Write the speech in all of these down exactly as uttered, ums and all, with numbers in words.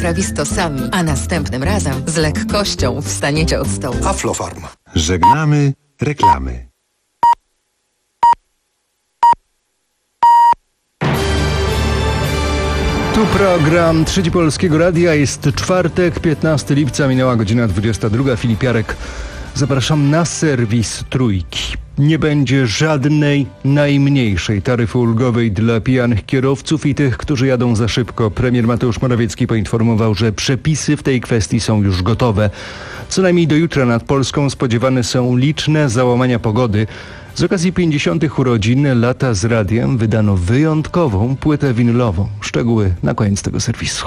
Strawistosami, a następnym razem z lekkością wstaniecie od stołu. Aflofarm. Żegnamy reklamy. Tu program Trzeci Polskiego Radia. Jest czwartek, piętnastego lipca, minęła godzina dwudziesta druga. Filip Jarek. Zapraszam na serwis Trójki. Nie będzie żadnej najmniejszej taryfy ulgowej dla pijanych kierowców i tych, którzy jadą za szybko. Premier Mateusz Morawiecki poinformował, że przepisy w tej kwestii są już gotowe. Co najmniej do jutra nad Polską spodziewane są liczne załamania pogody. Z okazji pięćdziesiątych urodzin Lata z Radiem wydano wyjątkową płytę winylową. Szczegóły na koniec tego serwisu.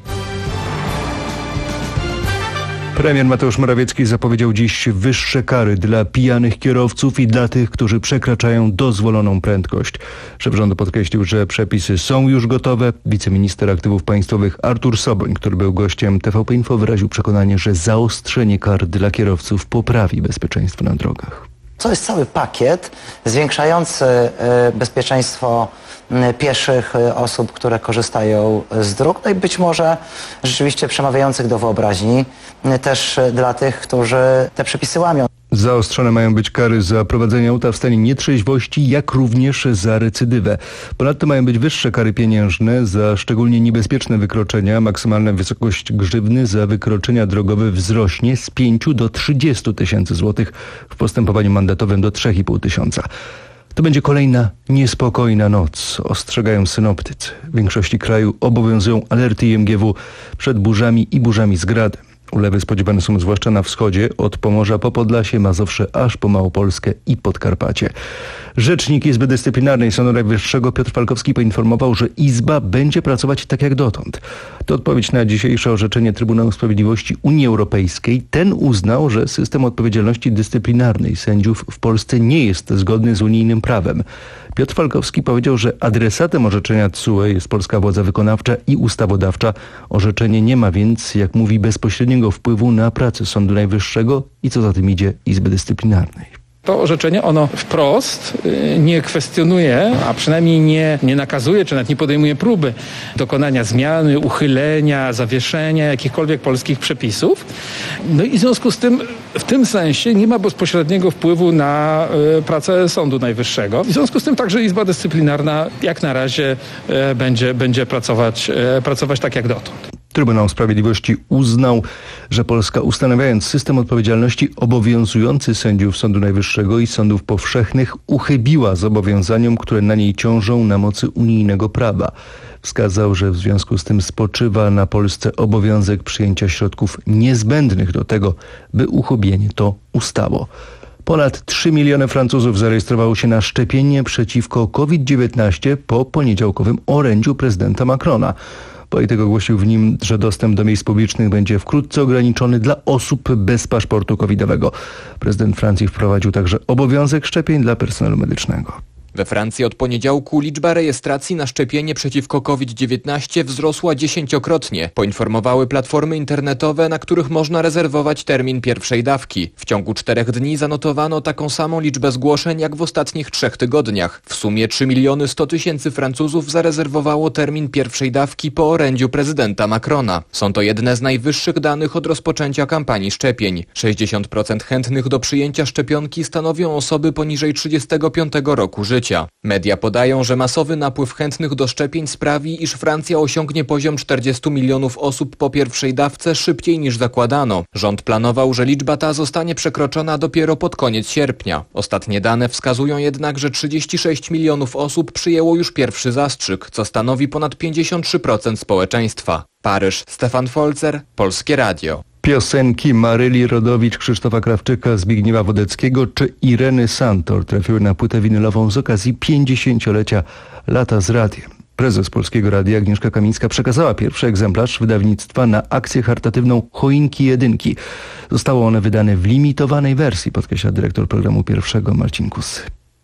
Premier Mateusz Morawiecki zapowiedział dziś wyższe kary dla pijanych kierowców i dla tych, którzy przekraczają dozwoloną prędkość. Szef rządu podkreślił, że przepisy są już gotowe. Wiceminister aktywów państwowych Artur Soboń, który był gościem T V P Info, wyraził przekonanie, że zaostrzenie kar dla kierowców poprawi bezpieczeństwo na drogach. To jest cały pakiet zwiększający bezpieczeństwo pieszych, osób, które korzystają z dróg, no i być może rzeczywiście przemawiających do wyobraźni też dla tych, którzy te przepisy łamią. Zaostrzone mają być kary za prowadzenie auta w stanie nietrzeźwości, jak również za recydywę. Ponadto mają być wyższe kary pieniężne za szczególnie niebezpieczne wykroczenia. Maksymalna wysokość grzywny za wykroczenia drogowe wzrośnie z pięciu do trzydziestu tysięcy złotych, w postępowaniu mandatowym do trzech i pół tysiąca. To będzie kolejna niespokojna noc, ostrzegają synoptycy. W większości kraju obowiązują alerty I M G W przed burzami i burzami z gradem. Ulewy spodziewane są zwłaszcza na wschodzie, od Pomorza po Podlasie, Mazowsze, aż po Małopolskę i Podkarpacie. Rzecznik Izby Dyscyplinarnej Sądu Najwyższego Piotr Falkowski poinformował, że Izba będzie pracować tak jak dotąd. To odpowiedź na dzisiejsze orzeczenie Trybunału Sprawiedliwości Unii Europejskiej. Ten uznał, że system odpowiedzialności dyscyplinarnej sędziów w Polsce nie jest zgodny z unijnym prawem. Piotr Falkowski powiedział, że adresatem orzeczenia T S U E jest polska władza wykonawcza i ustawodawcza. Orzeczenie nie ma więc, jak mówi, bezpośredniego wpływu na pracę Sądu Najwyższego i co za tym idzie Izby Dyscyplinarnej. To orzeczenie, ono wprost nie kwestionuje, a przynajmniej nie, nie nakazuje, czy nawet nie podejmuje próby dokonania zmiany, uchylenia, zawieszenia jakichkolwiek polskich przepisów. No i w związku z tym, w tym sensie nie ma bezpośredniego wpływu na y, pracę Sądu Najwyższego. W związku z tym także Izba Dyscyplinarna jak na razie y, będzie, będzie pracować, y, pracować tak jak dotąd. Trybunał Sprawiedliwości uznał, że Polska, ustanawiając system odpowiedzialności obowiązujący sędziów Sądu Najwyższego i sądów powszechnych, uchybiła zobowiązaniom, które na niej ciążą na mocy unijnego prawa. Wskazał, że w związku z tym spoczywa na Polsce obowiązek przyjęcia środków niezbędnych do tego, by uchybienie to ustało. Ponad trzy miliony Francuzów zarejestrowało się na szczepienie przeciwko COVID dziewiętnaście po poniedziałkowym orędziu prezydenta Macrona. Polityk ogłosił w nim, że dostęp do miejsc publicznych będzie wkrótce ograniczony dla osób bez paszportu covidowego. Prezydent Francji wprowadził także obowiązek szczepień dla personelu medycznego. We Francji od poniedziałku liczba rejestracji na szczepienie przeciwko COVID dziewiętnaście wzrosła dziesięciokrotnie, poinformowały platformy internetowe, na których można rezerwować termin pierwszej dawki. W ciągu czterech dni zanotowano taką samą liczbę zgłoszeń jak w ostatnich trzech tygodniach. W sumie trzy miliony sto tysięcy Francuzów zarezerwowało termin pierwszej dawki po orędziu prezydenta Macrona. Są to jedne z najwyższych danych od rozpoczęcia kampanii szczepień. sześćdziesiąt procent chętnych do przyjęcia szczepionki stanowią osoby poniżej trzydziestego piątego roku życia. Media podają, że masowy napływ chętnych do szczepień sprawi, iż Francja osiągnie poziom czterdziestu milionów osób po pierwszej dawce szybciej niż zakładano. Rząd planował, że liczba ta zostanie przekroczona dopiero pod koniec sierpnia. Ostatnie dane wskazują jednak, że trzydzieści sześć milionów osób przyjęło już pierwszy zastrzyk, co stanowi ponad pięćdziesiąt trzy procent społeczeństwa. Paryż, Stefan Folzer, Polskie Radio. Piosenki Maryli Rodowicz, Krzysztofa Krawczyka, Zbigniewa Wodeckiego czy Ireny Santor trafiły na płytę winylową z okazji pięćdziesięciolecia Lata z Radiem. Prezes Polskiego Radia Agnieszka Kamińska przekazała pierwszy egzemplarz wydawnictwa na akcję charytatywną Choinki Jedynki. Zostało one wydane w limitowanej wersji, podkreśla dyrektor programu pierwszego Marcin Kusy.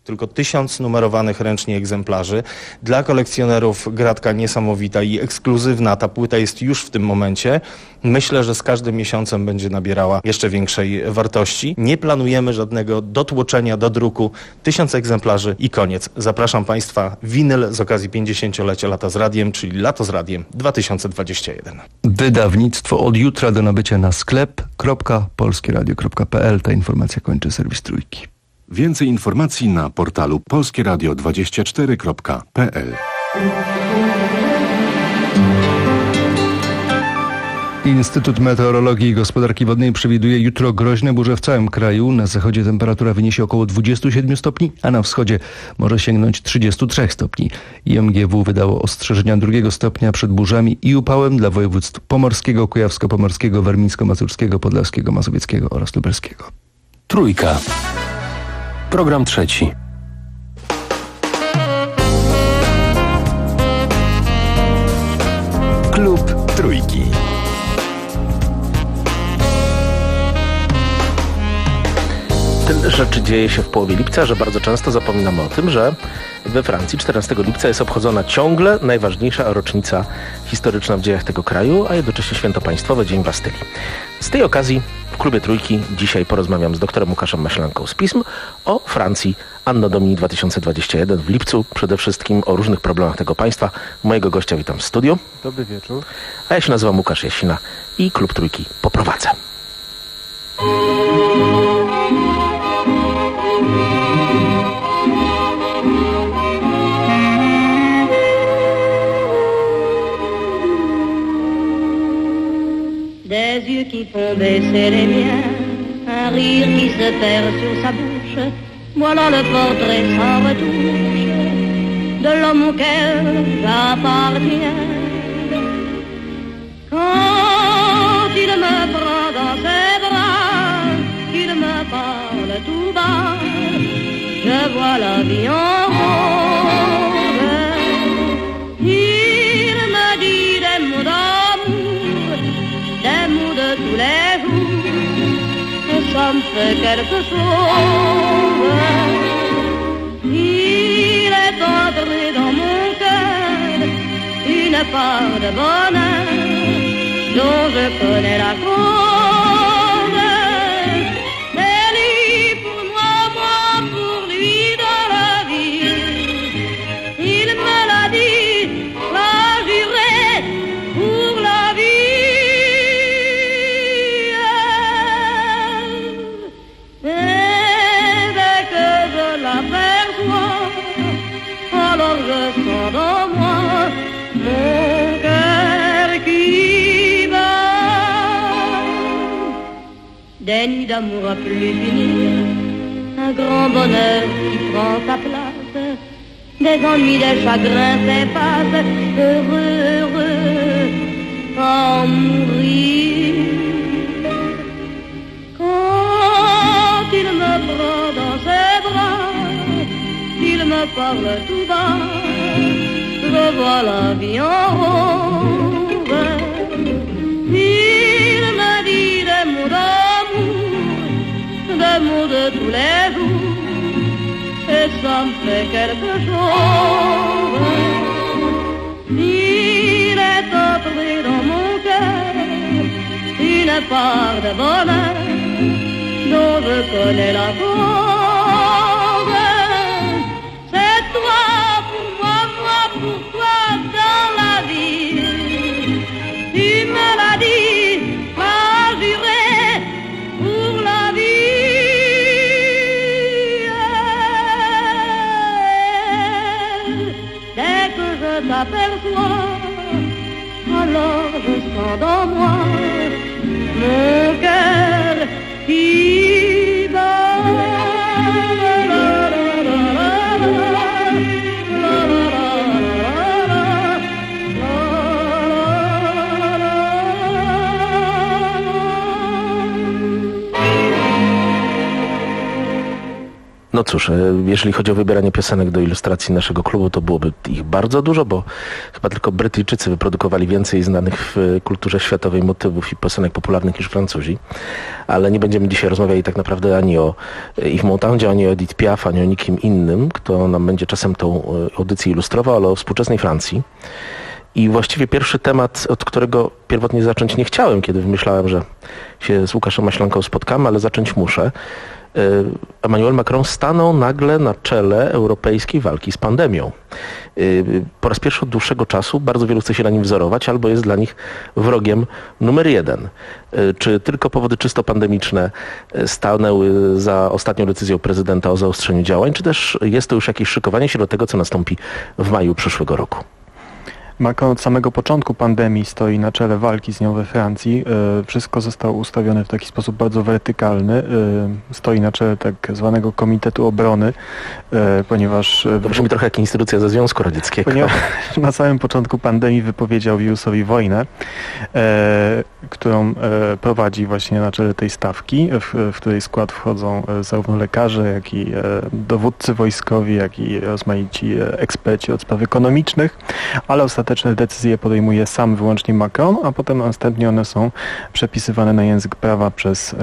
Tylko tysiąc numerowanych ręcznie egzemplarzy. Dla kolekcjonerów gratka niesamowita i ekskluzywna. Ta płyta jest już w tym momencie. Myślę, że z każdym miesiącem będzie nabierała jeszcze większej wartości. Nie planujemy żadnego dotłoczenia do druku. Tysiąc egzemplarzy i koniec. Zapraszam Państwa, winyl z okazji pięćdziesięciolecia Lata z Radiem, czyli Lato z Radiem dwa tysiące dwudziesty pierwszy. Wydawnictwo od jutra do nabycia na sklep kropka polskieradio kropka p l. Ta informacja kończy serwis Trójki. Więcej informacji na portalu polskieradio dwadzieścia cztery kropka p l. Instytut Meteorologii i Gospodarki Wodnej przewiduje jutro groźne burze w całym kraju. Na zachodzie temperatura wyniesie około dwadzieścia siedem stopni, a na wschodzie może sięgnąć trzydzieści trzy stopni. I M G W wydało ostrzeżenia drugiego stopnia przed burzami i upałem dla województw pomorskiego, kujawsko-pomorskiego, warmińsko-mazurskiego, podlaskiego, mazowieckiego oraz lubelskiego. Trójka. Program trzeci. Klub Trójki. Tyle rzeczy dzieje się w połowie lipca, że bardzo często zapominamy o tym, że we Francji czternastego lipca jest obchodzona ciągle najważniejsza rocznica historyczna w dziejach tego kraju, a jednocześnie święto państwowe, Dzień Bastylii. Z tej okazji w Klubie Trójki dzisiaj porozmawiam z doktorem Łukaszem Maślanką z pism o Francji Anno Domini dwa tysiące dwudziestym pierwszym w lipcu, przede wszystkim o różnych problemach tego państwa. Mojego gościa witam w studiu. Dobry wieczór. A ja się nazywam Łukasz Jasina i Klub Trójki poprowadzę. Des yeux qui font baisser les miens, un rire qui se perd sur sa bouche, voilà le portrait sans retouche de l'homme auquel j'appartiens. Quand il me prend dans ses bras, qu'il me parle tout bas, je vois la vie en rose. Il me dit des mots d'amour, des mots de tous les jours, et ça me fait quelque chose. Il est entré dans mon cœur une part de bonheur dont je connais la cause. C'est lui pour moi, moi pour lui dans la vie. Il me l'a dit, l'a juré pour la vie. Et dès que je l'aperçois, alors je sens dans moi mon cœur qui bat. Des nuits d'amour à plus finir, un grand bonheur qui prend sa place, des ennuis, des chagrins s'effacent, heureux, heureux, à en mourir. Quand il me prend dans ses bras, il me parle tout bas, je vois la vie en rose. Il me dit des mots d'amour, des mots de tous les jours, et ça me fait quelque chose. Il est entré dans mon cœur une part de bonheur dont je connais la cause. C'est toi pour moi, moi pour toi dans la vie. Tu me l'as dit, m'as juré pour la vie. Dès que je t'aperçois, alors je sens dans moi mon cœur qui bat. No cóż, jeżeli chodzi o wybieranie piosenek do ilustracji naszego klubu, to byłoby ich bardzo dużo, bo chyba tylko Brytyjczycy wyprodukowali więcej znanych w kulturze światowej motywów i piosenek popularnych niż Francuzi. Ale nie będziemy dzisiaj rozmawiali tak naprawdę ani o Yves Montandzie, ani o Edith Piaf, ani o nikim innym, kto nam będzie czasem tą audycję ilustrował, ale o współczesnej Francji. I właściwie pierwszy temat, od którego pierwotnie zacząć nie chciałem, kiedy wymyślałem, że się z Łukaszem Maślanką spotkamy, ale zacząć muszę. Emmanuel Macron stanął nagle na czele europejskiej walki z pandemią. Po raz pierwszy od dłuższego czasu bardzo wielu chce się na nim wzorować, albo jest dla nich wrogiem numer jeden. Czy tylko powody czysto pandemiczne stanęły za ostatnią decyzją prezydenta o zaostrzeniu działań, czy też jest to już jakieś szykowanie się do tego, co nastąpi w maju przyszłego roku? Macron od samego początku pandemii stoi na czele walki z nią we Francji. Wszystko zostało ustawione w taki sposób bardzo wertykalny. Stoi na czele tak zwanego Komitetu Obrony, ponieważ... To brzmi trochę jak instytucja ze Związku Radzieckiego. Ponieważ na samym początku pandemii wypowiedział wirusowi wojnę, którą prowadzi właśnie na czele tej stawki, w, w której skład wchodzą zarówno lekarze, jak i dowódcy wojskowi, jak i rozmaici eksperci od spraw ekonomicznych, ale ostatecznie decyzje podejmuje sam wyłącznie Macron, a potem następnie one są przepisywane na język prawa przez,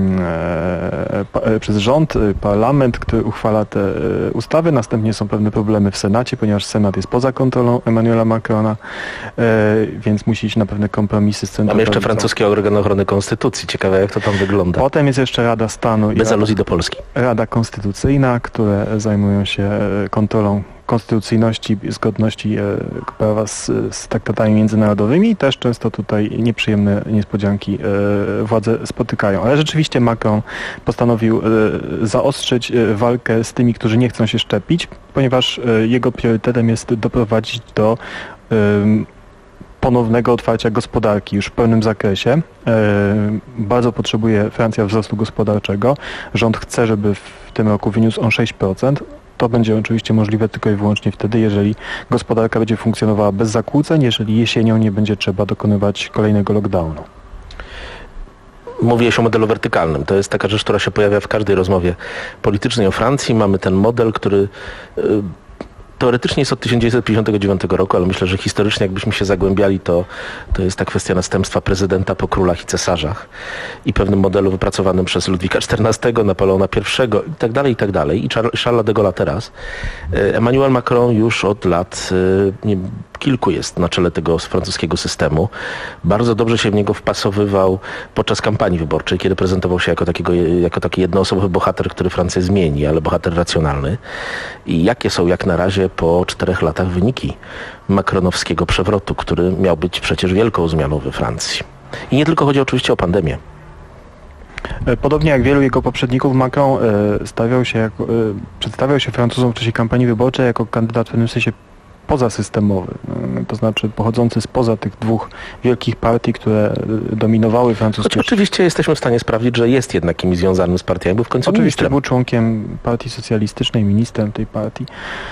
e, pa, przez rząd, parlament, który uchwala te ustawy. Następnie są pewne problemy w Senacie, ponieważ Senat jest poza kontrolą Emmanuela Macrona, e, więc musi iść na pewne kompromisy z centrum. Mamy jeszcze francuski organ ochrony konstytucji. Ciekawe, jak to tam wygląda. Potem jest jeszcze Rada Stanu. Bez i aluzji do Polski. Rada Konstytucyjna, które zajmują się kontrolą konstytucyjności, zgodności e, prawa z, z traktatami międzynarodowymi i też często tutaj nieprzyjemne niespodzianki e, władze spotykają. Ale rzeczywiście Macron postanowił e, zaostrzyć e, walkę z tymi, którzy nie chcą się szczepić, ponieważ e, jego priorytetem jest doprowadzić do e, ponownego otwarcia gospodarki już w pełnym zakresie. E, bardzo potrzebuje Francja wzrostu gospodarczego. Rząd chce, żeby w tym roku wyniósł on sześć procent. To będzie oczywiście możliwe tylko i wyłącznie wtedy, jeżeli gospodarka będzie funkcjonowała bez zakłóceń, jeżeli jesienią nie będzie trzeba dokonywać kolejnego lockdownu. Mówię się o modelu wertykalnym. To jest taka rzecz, która się pojawia w każdej rozmowie politycznej o Francji. Mamy ten model, który y, teoretycznie jest od tysiąc dziewięćset pięćdziesiątego dziewiątego roku, ale myślę, że historycznie jakbyśmy się zagłębiali, to, to jest ta kwestia następstwa prezydenta po królach i cesarzach i pewnym modelu wypracowanym przez Ludwika czternastego, Napoleona pierwszego i tak dalej, i tak dalej. I Charlesa de Gaulle'a teraz. Emmanuel Macron już od lat nie, kilku jest na czele tego francuskiego systemu. Bardzo dobrze się w niego wpasowywał podczas kampanii wyborczej, kiedy prezentował się jako, takiego, jako taki jednoosobowy bohater, który Francję zmieni, ale bohater racjonalny. I jakie są jak na razie po czterech latach wyniki macronowskiego przewrotu, który miał być przecież wielką zmianą we Francji. I nie tylko chodzi oczywiście o pandemię. Podobnie jak wielu jego poprzedników, Macron stawiał się jako, przedstawiał się Francuzom w czasie kampanii wyborczej jako kandydat w pewnym sensie pozasystemowy, to znaczy pochodzący spoza tych dwóch wielkich partii, które dominowały francuskie... Choć oczywiście jesteśmy w stanie sprawdzić, że jest jednak kimś związanym z partiami, był w końcu Oczywiście ministrem. Był członkiem partii socjalistycznej, ministrem tej partii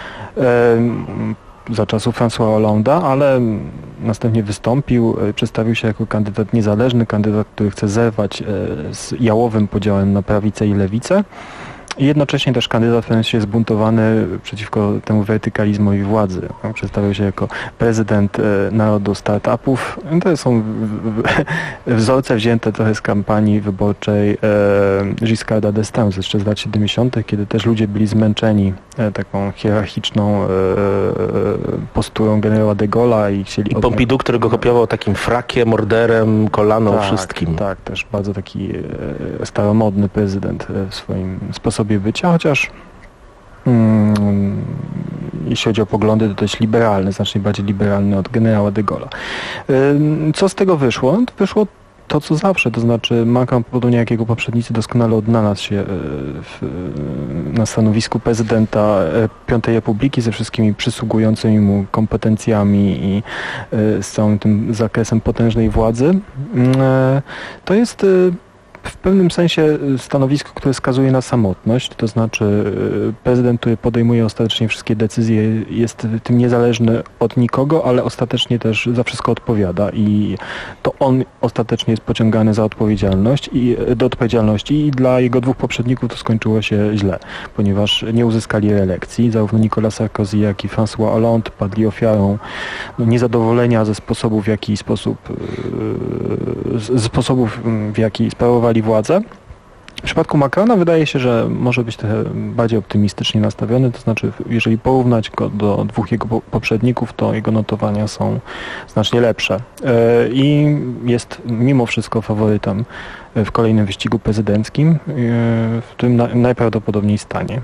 za czasów François Hollande'a, ale następnie wystąpił, przedstawił się jako kandydat niezależny, kandydat, który chce zerwać z jałowym podziałem na prawicę i lewicę. I jednocześnie też kandydat w sensie zbuntowany przeciwko temu wertykalizmowi władzy. Przedstawiał się jako prezydent e, narodu startupów. To są w, w, wzorce wzięte trochę z kampanii wyborczej e, Giscarda d'Estaing jeszcze z lat siedemdziesiątych, kiedy też ludzie byli zmęczeni e, taką hierarchiczną e, posturą generała de Gaulle'a i chcieli... I Pompidou, który go kopiował takim frakiem, orderem, kolaną, tak, wszystkim. Tak, też bardzo taki e, staromodny prezydent w swoim sposobie bycia, chociaż mm, jeśli chodzi o poglądy, to dość liberalny, znacznie bardziej liberalny od generała de Gaulle'a. Y, co z tego wyszło? To wyszło to, co zawsze, to znaczy Macron, podobnie jak jego poprzednicy, doskonale odnalazł się w, na stanowisku prezydenta Piątej Republiki ze wszystkimi przysługującymi mu kompetencjami i z całym tym zakresem potężnej władzy. To jest w pewnym sensie stanowisko, które wskazuje na samotność, to znaczy prezydent, który podejmuje ostatecznie wszystkie decyzje, jest tym niezależny od nikogo, ale ostatecznie też za wszystko odpowiada i to on ostatecznie jest pociągany za odpowiedzialność i do odpowiedzialności i dla jego dwóch poprzedników to skończyło się źle, ponieważ nie uzyskali reelekcji. Zarówno Nicolas Sarkozy, jak i François Hollande padli ofiarą no, niezadowolenia ze sposobów, w jaki sposób ze sposobów, w jaki sprawowali władzę. W przypadku Macrona wydaje się, że może być trochę bardziej optymistycznie nastawiony, to znaczy jeżeli porównać go do dwóch jego poprzedników, to jego notowania są znacznie lepsze i jest mimo wszystko faworytem w kolejnym wyścigu prezydenckim, w którym najprawdopodobniej stanie.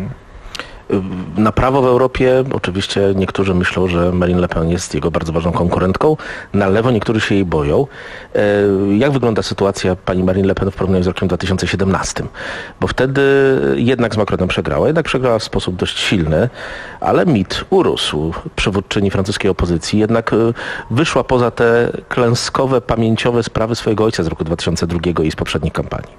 Na prawo w Europie oczywiście niektórzy myślą, że Marine Le Pen jest jego bardzo ważną konkurentką. Na lewo niektórzy się jej boją. Jak wygląda sytuacja pani Marine Le Pen w porównaniu z rokiem dwa tysiące siedemnastym? Bo wtedy jednak z Macronem przegrała. Jednak przegrała w sposób dość silny, ale mit urósł. Przywódczyni francuskiej opozycji jednak wyszła poza te klęskowe, pamięciowe sprawy swojego ojca z roku dwa tysiące drugiego i z poprzednich kampanii.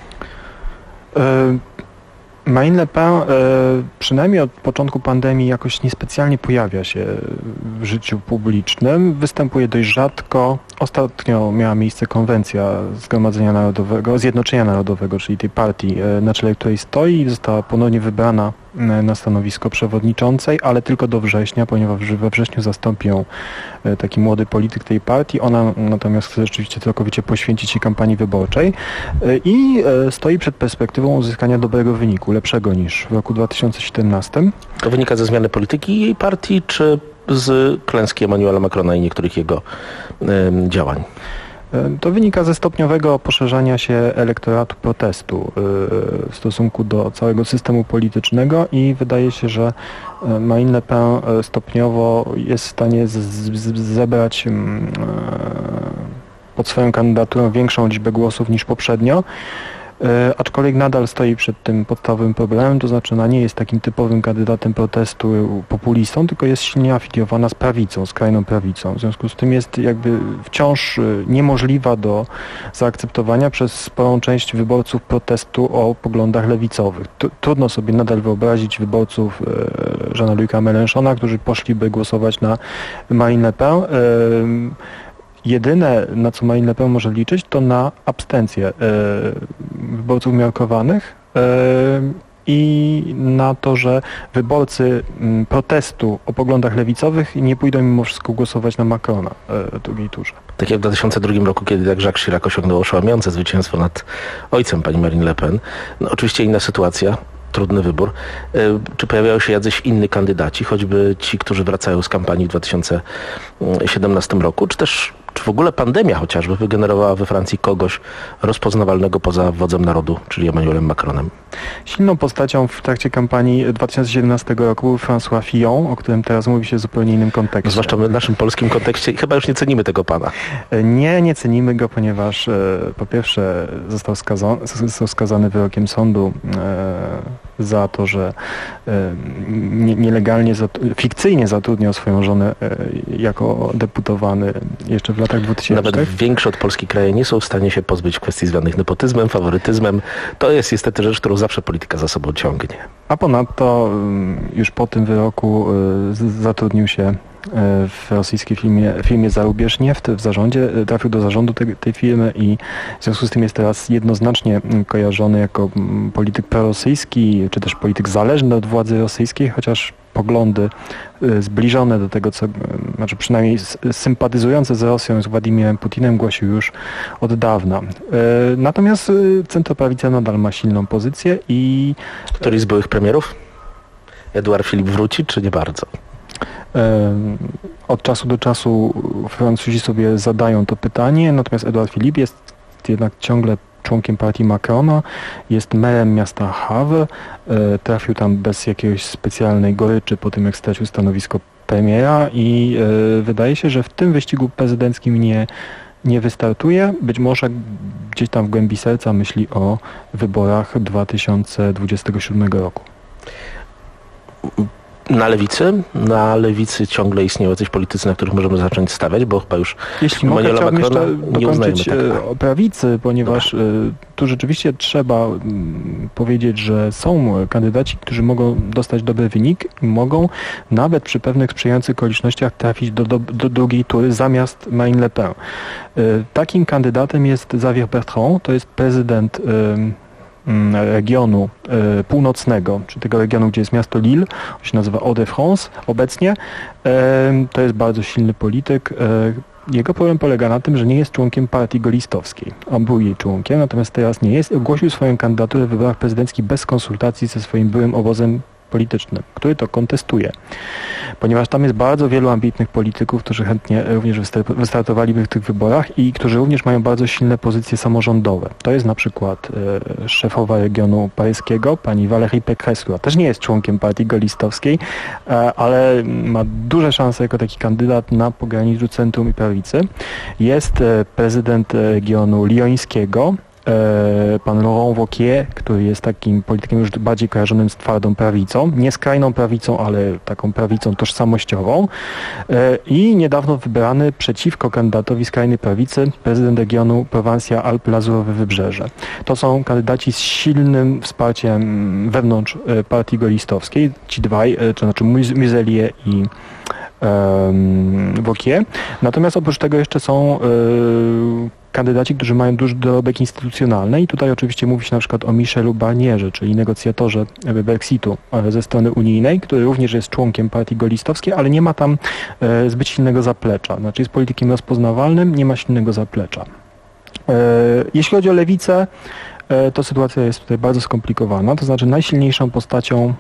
Y- Marine Le Pen e, przynajmniej od początku pandemii jakoś niespecjalnie pojawia się w życiu publicznym. Występuje dość rzadko. Ostatnio miała miejsce konwencja Zgromadzenia Narodowego, Zjednoczenia Narodowego, czyli tej partii, e, na czele której stoi i została ponownie wybrana e, na stanowisko przewodniczącej, ale tylko do września, ponieważ we wrześniu zastąpi ją e, taki młody polityk tej partii. Ona natomiast chce rzeczywiście całkowicie poświęcić się kampanii wyborczej e, i e, stoi przed perspektywą uzyskania dobrego wyniku, lepszego niż w roku dwa tysiące siedemnastym. To wynika ze zmiany polityki jej partii, czy z klęski Emmanuela Macrona i niektórych jego y, działań? To wynika ze stopniowego poszerzania się elektoratu protestu w stosunku do całego systemu politycznego i wydaje się, że Marine Le Pen stopniowo jest w stanie z, z, zebrać pod swoją kandydaturą większą liczbę głosów niż poprzednio. E, aczkolwiek nadal stoi przed tym podstawowym problemem, to znaczy ona nie jest takim typowym kandydatem protestu populistą, tylko jest silnie afiliowana z prawicą, skrajną prawicą. W związku z tym jest jakby wciąż niemożliwa do zaakceptowania przez sporą część wyborców protestu o poglądach lewicowych. T- trudno sobie nadal wyobrazić wyborców e, Jeana-Luca Mélenchona, którzy poszliby głosować na Marine Le Pen. E, Jedyne, na co Marine Le Pen może liczyć, to na abstencję e, wyborców umiarkowanych e, i na to, że wyborcy m, protestu o poglądach lewicowych nie pójdą mimo wszystko głosować na Macrona e, w drugiej turze. Tak jak w dwa tysiące drugim roku, kiedy tak Jacques Chirac osiągnął oszałamiające zwycięstwo nad ojcem pani Marine Le Pen. No, oczywiście inna sytuacja. Trudny wybór. Czy pojawiają się jacyś inni kandydaci, choćby ci, którzy wracają z kampanii w dwa tysiące siedemnastym roku, czy też czy w ogóle pandemia chociażby wygenerowała we Francji kogoś rozpoznawalnego poza wodzem narodu, czyli Emmanuelem Macronem? Silną postacią w trakcie kampanii dwa tysiące siedemnastego roku był François Fillon, o którym teraz mówi się w zupełnie innym kontekście. Zwłaszcza w naszym polskim kontekście. Chyba już nie cenimy tego pana. Nie, nie cenimy go, ponieważ e, po pierwsze został skazany, został skazany wyrokiem sądu e, za to, że e, nie, nielegalnie, zat- fikcyjnie zatrudniał swoją żonę e, jako deputowany jeszcze w latach dwutysięcznych. Nawet większe od Polski kraje nie są w stanie się pozbyć kwestii związanych nepotyzmem, faworytyzmem. To jest niestety rzecz, którą zawsze polityka za sobą ciągnie. A ponadto już po tym wyroku zatrudnił się w rosyjskiej firmie, firmie Zarubież Nieft w zarządzie, trafił do zarządu tej, tej firmy i w związku z tym jest teraz jednoznacznie kojarzony jako polityk prorosyjski, czy też polityk zależny od władzy rosyjskiej, chociaż poglądy zbliżone do tego, co, znaczy przynajmniej sympatyzujące z Rosją, z Władimirem Putinem głosił już od dawna. Natomiast centroprawica nadal ma silną pozycję i... Któryś z byłych premierów? Edouard Philippe wróci, czy nie bardzo? Od czasu do czasu Francuzi sobie zadają to pytanie, natomiast Edouard Philippe jest jednak ciągle członkiem partii Macrona, jest merem miasta Havre, trafił tam bez jakiejś specjalnej goryczy po tym, jak stracił stanowisko premiera i wydaje się, że w tym wyścigu prezydenckim nie, nie wystartuje. Być może gdzieś tam w głębi serca myśli o wyborach dwa tysiące dwudziestego siódmego roku. Na lewicy? Na lewicy ciągle istnieją jacyś politycy, na których możemy zacząć stawiać, bo chyba już Jeśli mogę, Emmanuela chciałbym Macrona jeszcze nie uznajemy dokończyć tak. o prawicy, ponieważ Dobra. tu rzeczywiście trzeba mm, powiedzieć, że są kandydaci, którzy mogą dostać dobry wynik i mogą nawet przy pewnych sprzyjających okolicznościach trafić do, do, do drugiej tury zamiast Marine Le Pen. Takim kandydatem jest Xavier Bertrand, to jest prezydent regionu e, północnego, czy tego regionu, gdzie jest miasto Lille, on się nazywa Hauts-de-France obecnie. E, to jest bardzo silny polityk. E, jego problem polega na tym, że nie jest członkiem partii golistowskiej. On był jej członkiem, natomiast teraz nie jest. Ogłosił swoją kandydaturę w wyborach prezydenckich bez konsultacji ze swoim byłym obozem politycznym, który to kontestuje. Ponieważ tam jest bardzo wielu ambitnych polityków, którzy chętnie również wystartowaliby w tych wyborach i którzy również mają bardzo silne pozycje samorządowe. To jest na przykład e, szefowa regionu paryskiego, pani Valérie Pécresse, która też nie jest członkiem partii golistowskiej, e, ale ma duże szanse jako taki kandydat na pograniczu centrum i prawicy. Jest e, prezydent regionu lyońskiego, pan Laurent Wauquiez, który jest takim politykiem już bardziej kojarzonym z twardą prawicą, nie skrajną prawicą, ale taką prawicą tożsamościową i niedawno wybrany przeciwko kandydatowi skrajnej prawicy prezydent regionu Prowansja-Alpes-Lazurowe Wybrzeże. To są kandydaci z silnym wsparciem wewnątrz partii golistowskiej, ci dwaj, to znaczy Muselier i Wauquiez. Natomiast oprócz tego jeszcze są kandydaci, którzy mają duży dorobek instytucjonalny i tutaj oczywiście mówi się na przykład o Michelu Barnierze, czyli negocjatorze Brexitu ze strony unijnej, który również jest członkiem partii golistowskiej, ale nie ma tam zbyt silnego zaplecza. Znaczy jest politykiem rozpoznawalnym, nie ma silnego zaplecza. Jeśli chodzi o lewicę, to sytuacja jest tutaj bardzo skomplikowana, to znaczy najsilniejszą postacią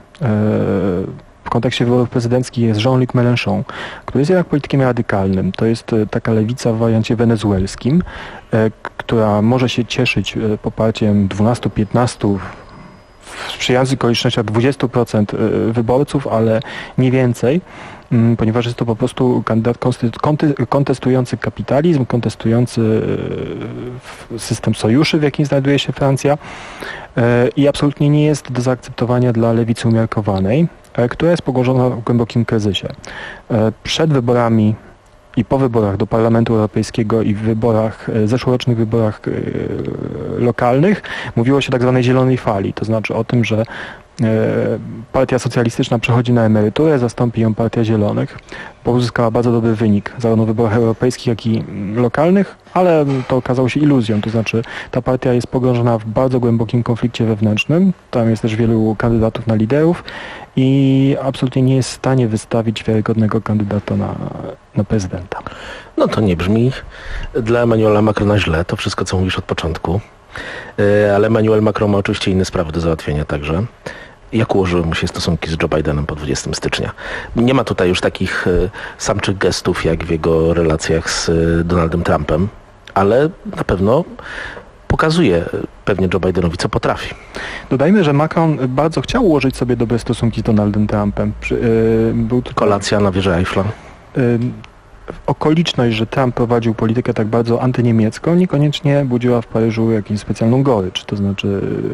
w kontekście wyborów prezydenckich jest Jean-Luc Mélenchon, który jest jednak politykiem radykalnym. To jest taka lewica w wariancie wenezuelskim, która może się cieszyć poparciem dwunastu piętnastu, w sprzyjających okolicznościach dwudziestu procent wyborców, ale nie więcej, ponieważ jest to po prostu kandydat kontestujący kapitalizm, kontestujący system sojuszy, w jakim znajduje się Francja i absolutnie nie jest do zaakceptowania dla lewicy umiarkowanej, która jest pogrążona w głębokim kryzysie. Przed wyborami i po wyborach do Parlamentu Europejskiego i w wyborach, zeszłorocznych wyborach lokalnych mówiło się o tak zwanej zielonej fali, to znaczy o tym, że Partia Socjalistyczna przechodzi na emeryturę, zastąpi ją Partia Zielonych, bo uzyskała bardzo dobry wynik, zarówno w wyborach europejskich, jak i lokalnych, ale to okazało się iluzją, to znaczy ta partia jest pogrążona w bardzo głębokim konflikcie wewnętrznym, tam jest też wielu kandydatów na liderów i absolutnie nie jest w stanie wystawić wiarygodnego kandydata na, na prezydenta. No to nie brzmi dla Emmanuela Macrona źle, to wszystko, co mówisz od początku, ale Emmanuel Macron ma oczywiście inne sprawy do załatwienia także. Jak ułożyły mu się stosunki z Joe Bidenem po dwudziestego stycznia? Nie ma tutaj już takich samczych gestów, jak w jego relacjach z Donaldem Trumpem, ale na pewno pokazuje pewnie Joe Bidenowi, co potrafi. Dodajmy, że Macron bardzo chciał ułożyć sobie dobre stosunki z Donaldem Trumpem. Przy, yy, był tylko, Kolacja na wieży Eiffla. Yy, okoliczność, że Trump prowadził politykę tak bardzo antyniemiecką, niekoniecznie budziła w Paryżu jakąś specjalną gorycz. To znaczy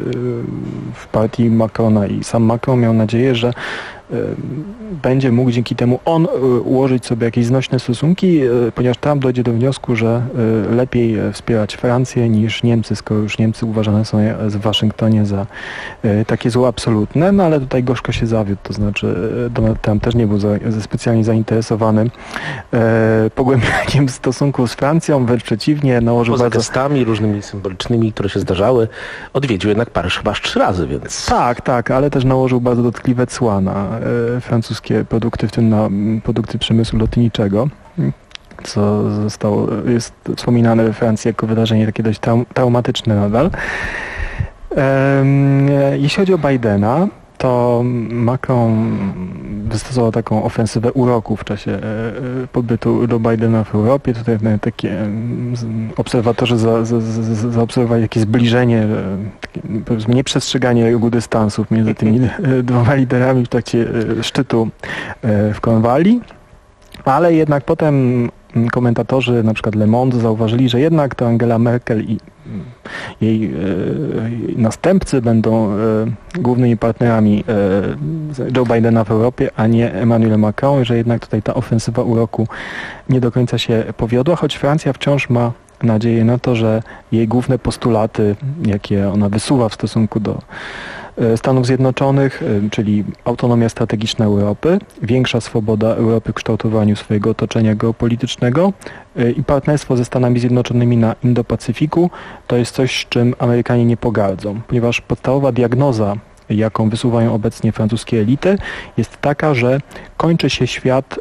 w partii Macrona i sam Macron miał nadzieję, że będzie mógł dzięki temu on ułożyć sobie jakieś znośne stosunki, ponieważ Trump dojdzie do wniosku, że lepiej wspierać Francję niż Niemcy, skoro już Niemcy uważane są w Waszyngtonie za takie zło absolutne, no ale tutaj gorzko się zawiódł, to znaczy Donald Trump też nie był za, za specjalnie zainteresowany pogłębianiem stosunków z Francją, wręcz przeciwnie, nałożył Poza bardzo... gestami różnymi symbolicznymi, które się zdarzały, odwiedził jednak Paryż chyba aż trzy razy, więc... Tak, tak, ale też nałożył bardzo dotkliwe cła na francuskie produkty, w tym na produkty przemysłu lotniczego, co zostało, jest wspominane we Francji jako wydarzenie takie dość trau- traumatyczne nadal. Jeśli chodzi o Bidena, to Macron wystosował taką ofensywę uroku w czasie pobytu do Bidena w Europie. Tutaj takie obserwatorzy za, za, za, zaobserwowali takie zbliżenie, takie, powiedzmy nieprzestrzeganie reguł dystansów między tymi dwoma liderami w trakcie szczytu w Cornwalli, ale jednak potem komentatorzy, na przykład Le Monde, zauważyli, że jednak to Angela Merkel i jej e, następcy będą e, głównymi partnerami e, Joe Bidena w Europie, a nie Emmanuel Macron, że jednak tutaj ta ofensywa uroku nie do końca się powiodła, choć Francja wciąż ma nadzieję na to, że jej główne postulaty, jakie ona wysuwa w stosunku do Stanów Zjednoczonych, czyli autonomia strategiczna Europy, większa swoboda Europy w kształtowaniu swojego otoczenia geopolitycznego i partnerstwo ze Stanami Zjednoczonymi na Indo-Pacyfiku, to jest coś, z czym Amerykanie nie pogardzą, ponieważ podstawowa diagnoza, jaką wysuwają obecnie francuskie elity, jest taka, że kończy się świat,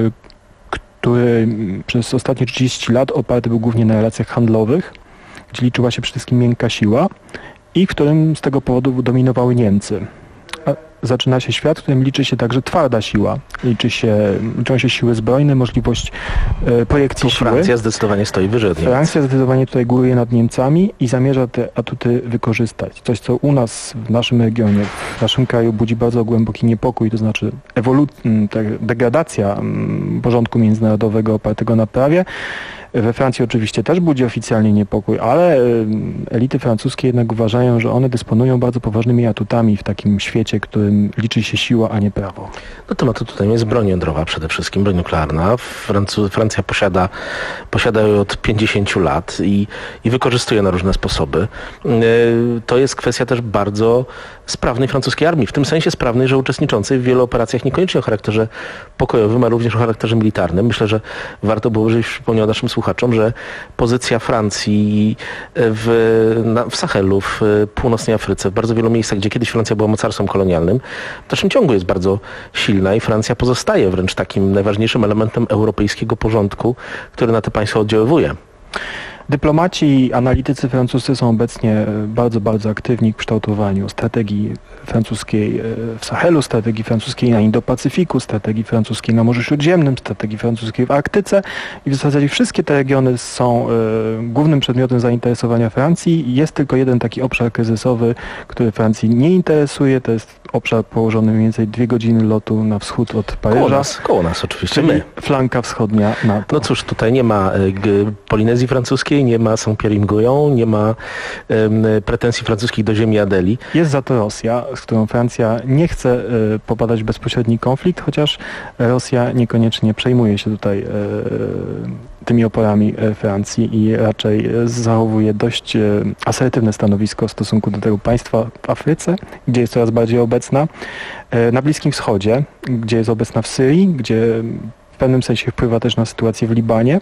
który przez ostatnie trzydzieści lat oparty był głównie na relacjach handlowych, gdzie liczyła się przede wszystkim miękka siła i w którym z tego powodu dominowały Niemcy. A zaczyna się świat, w którym liczy się także twarda siła. Liczy się, liczą się siły zbrojne, możliwość e, projekcji tu siły. Francja zdecydowanie stoi wyżej od Niemiec. Francja zdecydowanie tutaj góruje nad Niemcami i zamierza te atuty wykorzystać. Coś, co u nas, w naszym regionie, w naszym kraju budzi bardzo głęboki niepokój, to znaczy ewolu- degradacja porządku międzynarodowego opartego na prawie. We Francji oczywiście też budzi oficjalnie niepokój, ale elity francuskie jednak uważają, że one dysponują bardzo poważnymi atutami w takim świecie, w którym liczy się siła, a nie prawo. No tematu tutaj jest broń jądrowa przede wszystkim, broń nuklearna. Francu- Francja posiada, posiada ją od pięćdziesięciu lat i, i wykorzystuje na różne sposoby. To jest kwestia też bardzo sprawnej francuskiej armii, w tym sensie sprawnej, że uczestniczącej w wielu operacjach niekoniecznie o charakterze pokojowym, a również o charakterze militarnym. Myślę, że warto było, żebyś przypomniał naszym słuchaczom, że pozycja Francji w, na, w Sahelu, w północnej Afryce, w bardzo wielu miejscach, gdzie kiedyś Francja była mocarstwem kolonialnym, w dalszym ciągu jest bardzo silna i Francja pozostaje wręcz takim najważniejszym elementem europejskiego porządku, który na te państwa oddziaływuje. Dyplomaci i analitycy francuscy są obecnie bardzo, bardzo aktywni w kształtowaniu strategii francuskiej w Sahelu, strategii francuskiej na Indo-Pacyfiku, strategii francuskiej na Morzu Śródziemnym, strategii francuskiej w Arktyce i w zasadzie wszystkie te regiony są głównym przedmiotem zainteresowania Francji. Jest tylko jeden taki obszar kryzysowy, który Francji nie interesuje, to jest obszar położony mniej więcej dwie godziny lotu na wschód od Paryża. Koło nas, koło nas oczywiście, czyli my. Flanka wschodnia NATO. No cóż, tutaj nie ma g- Polinezji Francuskiej, nie ma Saint-Pierre-et-Miquelon, nie ma um, pretensji francuskich do ziemi Adeli. Jest za to Rosja, z którą Francja nie chce y, popadać w bezpośredni konflikt, chociaż Rosja niekoniecznie przejmuje się tutaj y, tymi oporami y, Francji i raczej y, zachowuje dość y, asertywne stanowisko w stosunku do tego państwa w Afryce, gdzie jest coraz bardziej obecna, y, na Bliskim Wschodzie, gdzie jest obecna w Syrii, gdzie w pewnym sensie wpływa też na sytuację w Libanie.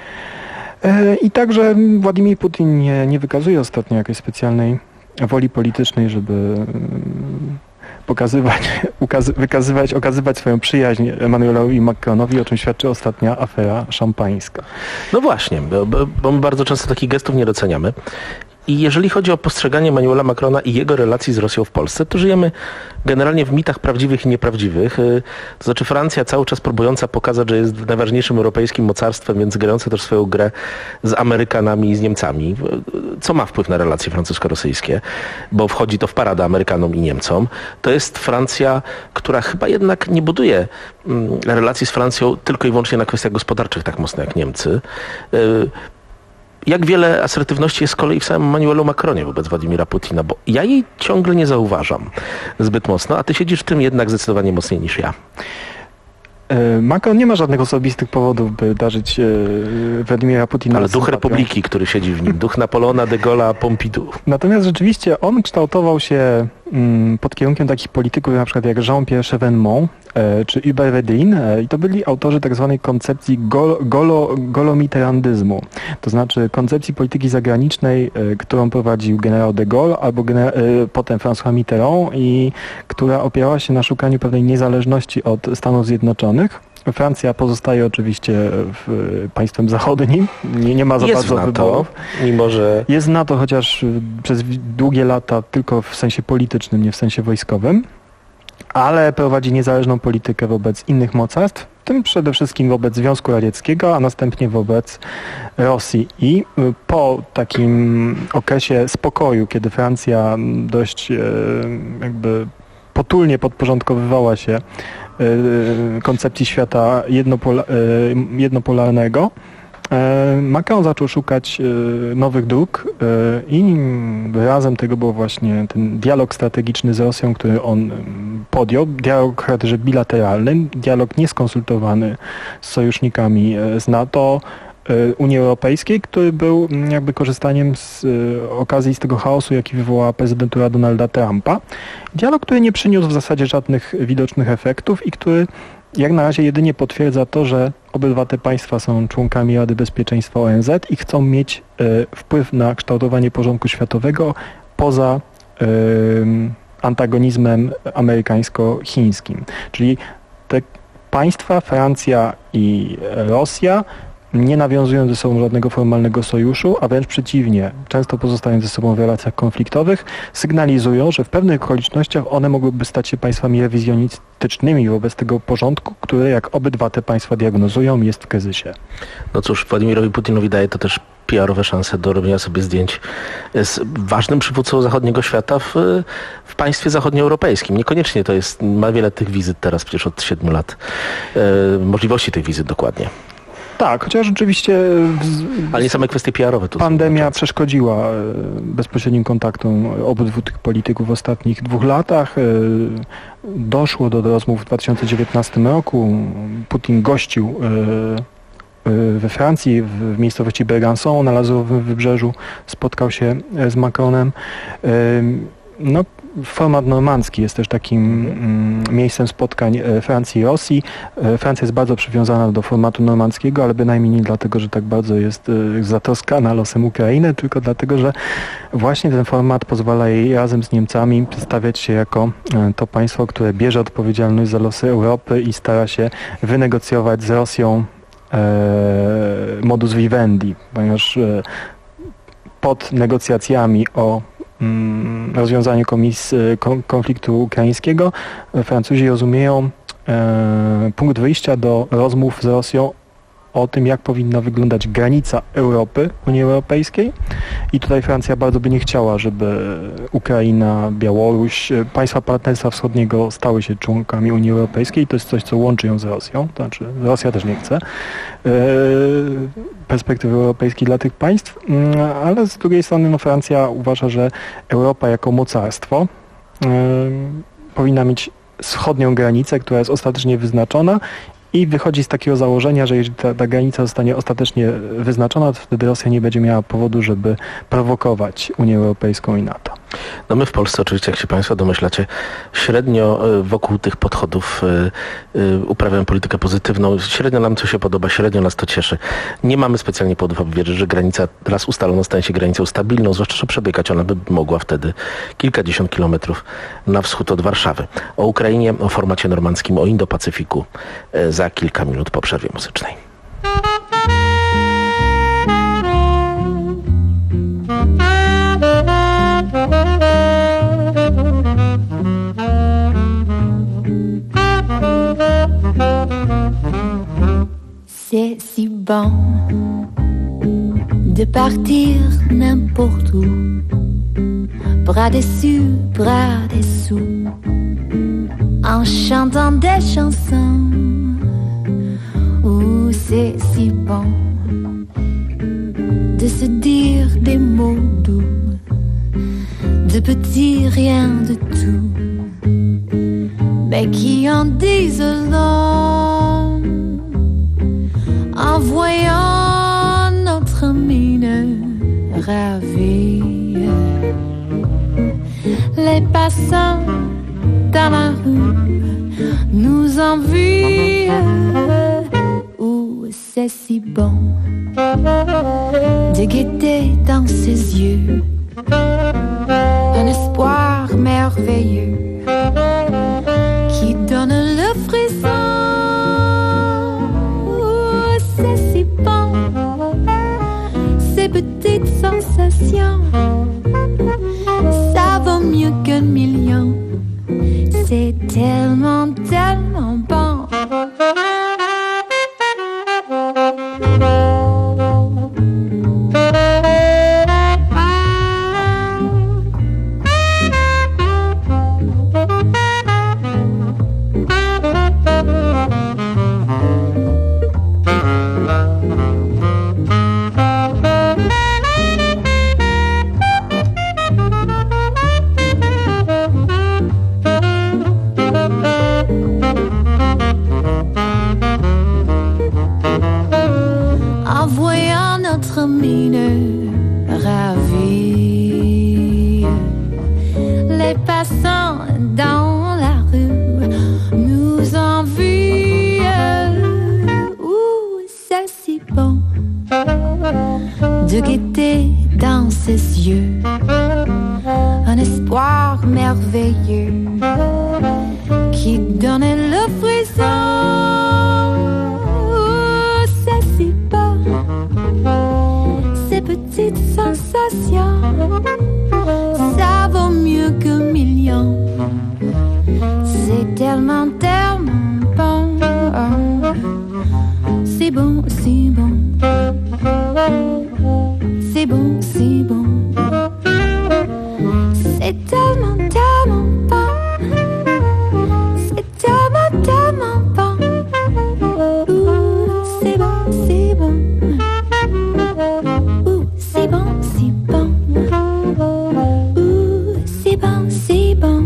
I także Władimir Putin nie, nie wykazuje ostatnio jakiejś specjalnej woli politycznej, żeby pokazywać, ukazy, wykazywać, okazywać swoją przyjaźń Emmanuelowi Macronowi, o czym świadczy ostatnia afera szampańska. No właśnie, bo, bo, bo my bardzo często takich gestów nie doceniamy. I jeżeli chodzi o postrzeganie Emmanuela Macrona i jego relacji z Rosją w Polsce, to żyjemy generalnie w mitach prawdziwych i nieprawdziwych. To znaczy Francja cały czas próbująca pokazać, że jest najważniejszym europejskim mocarstwem, więc grająca też swoją grę z Amerykanami i z Niemcami, co ma wpływ na relacje francusko-rosyjskie, bo wchodzi to w paradę Amerykanom i Niemcom. To jest Francja, która chyba jednak nie buduje relacji z Francją tylko i wyłącznie na kwestiach gospodarczych tak mocno jak Niemcy. Jak wiele asertywności jest z kolei w samym Emmanuelu Macronie wobec Władimira Putina, bo ja jej ciągle nie zauważam zbyt mocno, a ty siedzisz w tym jednak zdecydowanie mocniej niż ja. Macron nie ma żadnych osobistych powodów, by darzyć Władimira Putina. Ale duch Republiki, który siedzi w nim, duch Napoleona, de Gaulle'a, Pompidou. Natomiast rzeczywiście on kształtował się pod kierunkiem takich polityków jak na przykład jak Jean-Pierre Chevènement czy Hubert Védrine i to byli autorzy tak zwanej koncepcji golo, golo, golomitterandyzmu, to znaczy koncepcji polityki zagranicznej, którą prowadził generał de Gaulle albo genera- potem François Mitterrand i która opierała się na szukaniu pewnej niezależności od Stanów Zjednoczonych. Francja pozostaje oczywiście w państwem zachodnim, nie, nie ma za jest bardzo w NATO, wyborów. Mimo że... Jest w NATO, chociaż przez długie lata tylko w sensie politycznym, nie w sensie wojskowym, ale prowadzi niezależną politykę wobec innych mocarstw, w tym przede wszystkim wobec Związku Radzieckiego, a następnie wobec Rosji. I po takim okresie spokoju, kiedy Francja dość jakby potulnie podporządkowywała się koncepcji świata jednopola, jednopolarnego, Macron zaczął szukać nowych dróg i razem tego był właśnie ten dialog strategiczny z Rosją, który on podjął. Dialog w charakterze bilateralnym, dialog nieskonsultowany z sojusznikami z NATO, Unii Europejskiej, który był jakby korzystaniem z okazji z tego chaosu, jaki wywołała prezydentura Donalda Trumpa. Dialog, który nie przyniósł w zasadzie żadnych widocznych efektów i który jak na razie jedynie potwierdza to, że obydwa te państwa są członkami Rady Bezpieczeństwa O N Z i chcą mieć y, wpływ na kształtowanie porządku światowego poza y, antagonizmem amerykańsko-chińskim. Czyli te państwa, Francja i Rosja, nie nawiązują ze sobą żadnego formalnego sojuszu, a wręcz przeciwnie, często pozostając ze sobą w relacjach konfliktowych, sygnalizują, że w pewnych okolicznościach one mogłyby stać się państwami rewizjonistycznymi wobec tego porządku, który, jak obydwa te państwa diagnozują, jest w kryzysie. No cóż, Władimirowi Putinowi daje to też P R owe szanse do robienia sobie zdjęć z ważnym przywódcą zachodniego świata w, w państwie zachodnioeuropejskim. Niekoniecznie to jest, ma wiele tych wizyt teraz przecież od siedmiu lat, e, możliwości tych wizyt dokładnie. Tak, chociaż rzeczywiście... Ale nie same kwestie P R owe. Tu pandemia przeszkodziła bezpośrednim kontaktom obydwu tych polityków w ostatnich dwóch latach. Doszło do rozmów w dwa tysiące dziewiętnastym roku. Putin gościł we Francji, w miejscowości Bergançon na Lazurowym Wybrzeżu. Spotkał się z Macronem. No, format normandzki jest też takim mm, miejscem spotkań Francji i Rosji. Francja jest bardzo przywiązana do formatu normandzkiego, ale bynajmniej nie dlatego, że tak bardzo jest y, zatroskana losem Ukrainy, tylko dlatego, że właśnie ten format pozwala jej razem z Niemcami przedstawiać się jako y, to państwo, które bierze odpowiedzialność za losy Europy i stara się wynegocjować z Rosją y, modus vivendi, ponieważ y, pod negocjacjami o rozwiązaniu komis, konfliktu ukraińskiego Francuzi rozumieją e, punkt wyjścia do rozmów z Rosją o tym, jak powinna wyglądać granica Europy, Unii Europejskiej. I tutaj Francja bardzo by nie chciała, żeby Ukraina, Białoruś, państwa Partnerstwa Wschodniego stały się członkami Unii Europejskiej. To jest coś, co łączy ją z Rosją. To znaczy, Rosja też nie chce perspektywy europejskiej dla tych państw, ale z drugiej strony no, Francja uważa, że Europa jako mocarstwo powinna mieć wschodnią granicę, która jest ostatecznie wyznaczona i wychodzi z takiego założenia, że jeżeli ta, ta granica zostanie ostatecznie wyznaczona, to wtedy Rosja nie będzie miała powodu, żeby prowokować Unię Europejską i NATO. No my w Polsce oczywiście, jak się Państwo domyślacie, średnio wokół tych podchodów uprawiamy politykę pozytywną. Średnio nam to się podoba, średnio nas to cieszy. Nie mamy specjalnie powodów, aby wierzyć, że granica raz ustalona stanie się granicą stabilną, zwłaszcza, że przebiegać ona by mogła wtedy kilkadziesiąt kilometrów na wschód od Warszawy. O Ukrainie, o formacie normandzkim, o Indo-Pacyfiku za kilka minut po przerwie muzycznej. C'est si bon de partir n'importe où, bras dessus, bras dessous, en chantant des chansons. Ouh, c'est si bon de se dire des mots doux, de petits rien de tout, mais qui en disent long. En voyant notre mine ravie, les passants dans la rue nous envient. Ouh, c'est si bon de guetter dans ses yeux un espoir merveilleux qui donne le frisson. C'est si bon, ces petites sensations, ça vaut mieux qu'un million. C'est tellement, tellement bon. ses yeux, un espoir merveilleux qui donnait le frisson. Oh, c'est si beau, ces petites sensations, ça vaut mieux qu'un million. C'est tellement, tellement bon. C'est bon, c'est bon. C'est bon, c'est bon. C'est tellement, tellement bon. C'est tellement, tellement bon. Ouh, c'est bon, c'est bon. Ouh, c'est bon, c'est bon. Ouh, c'est bon, c'est bon.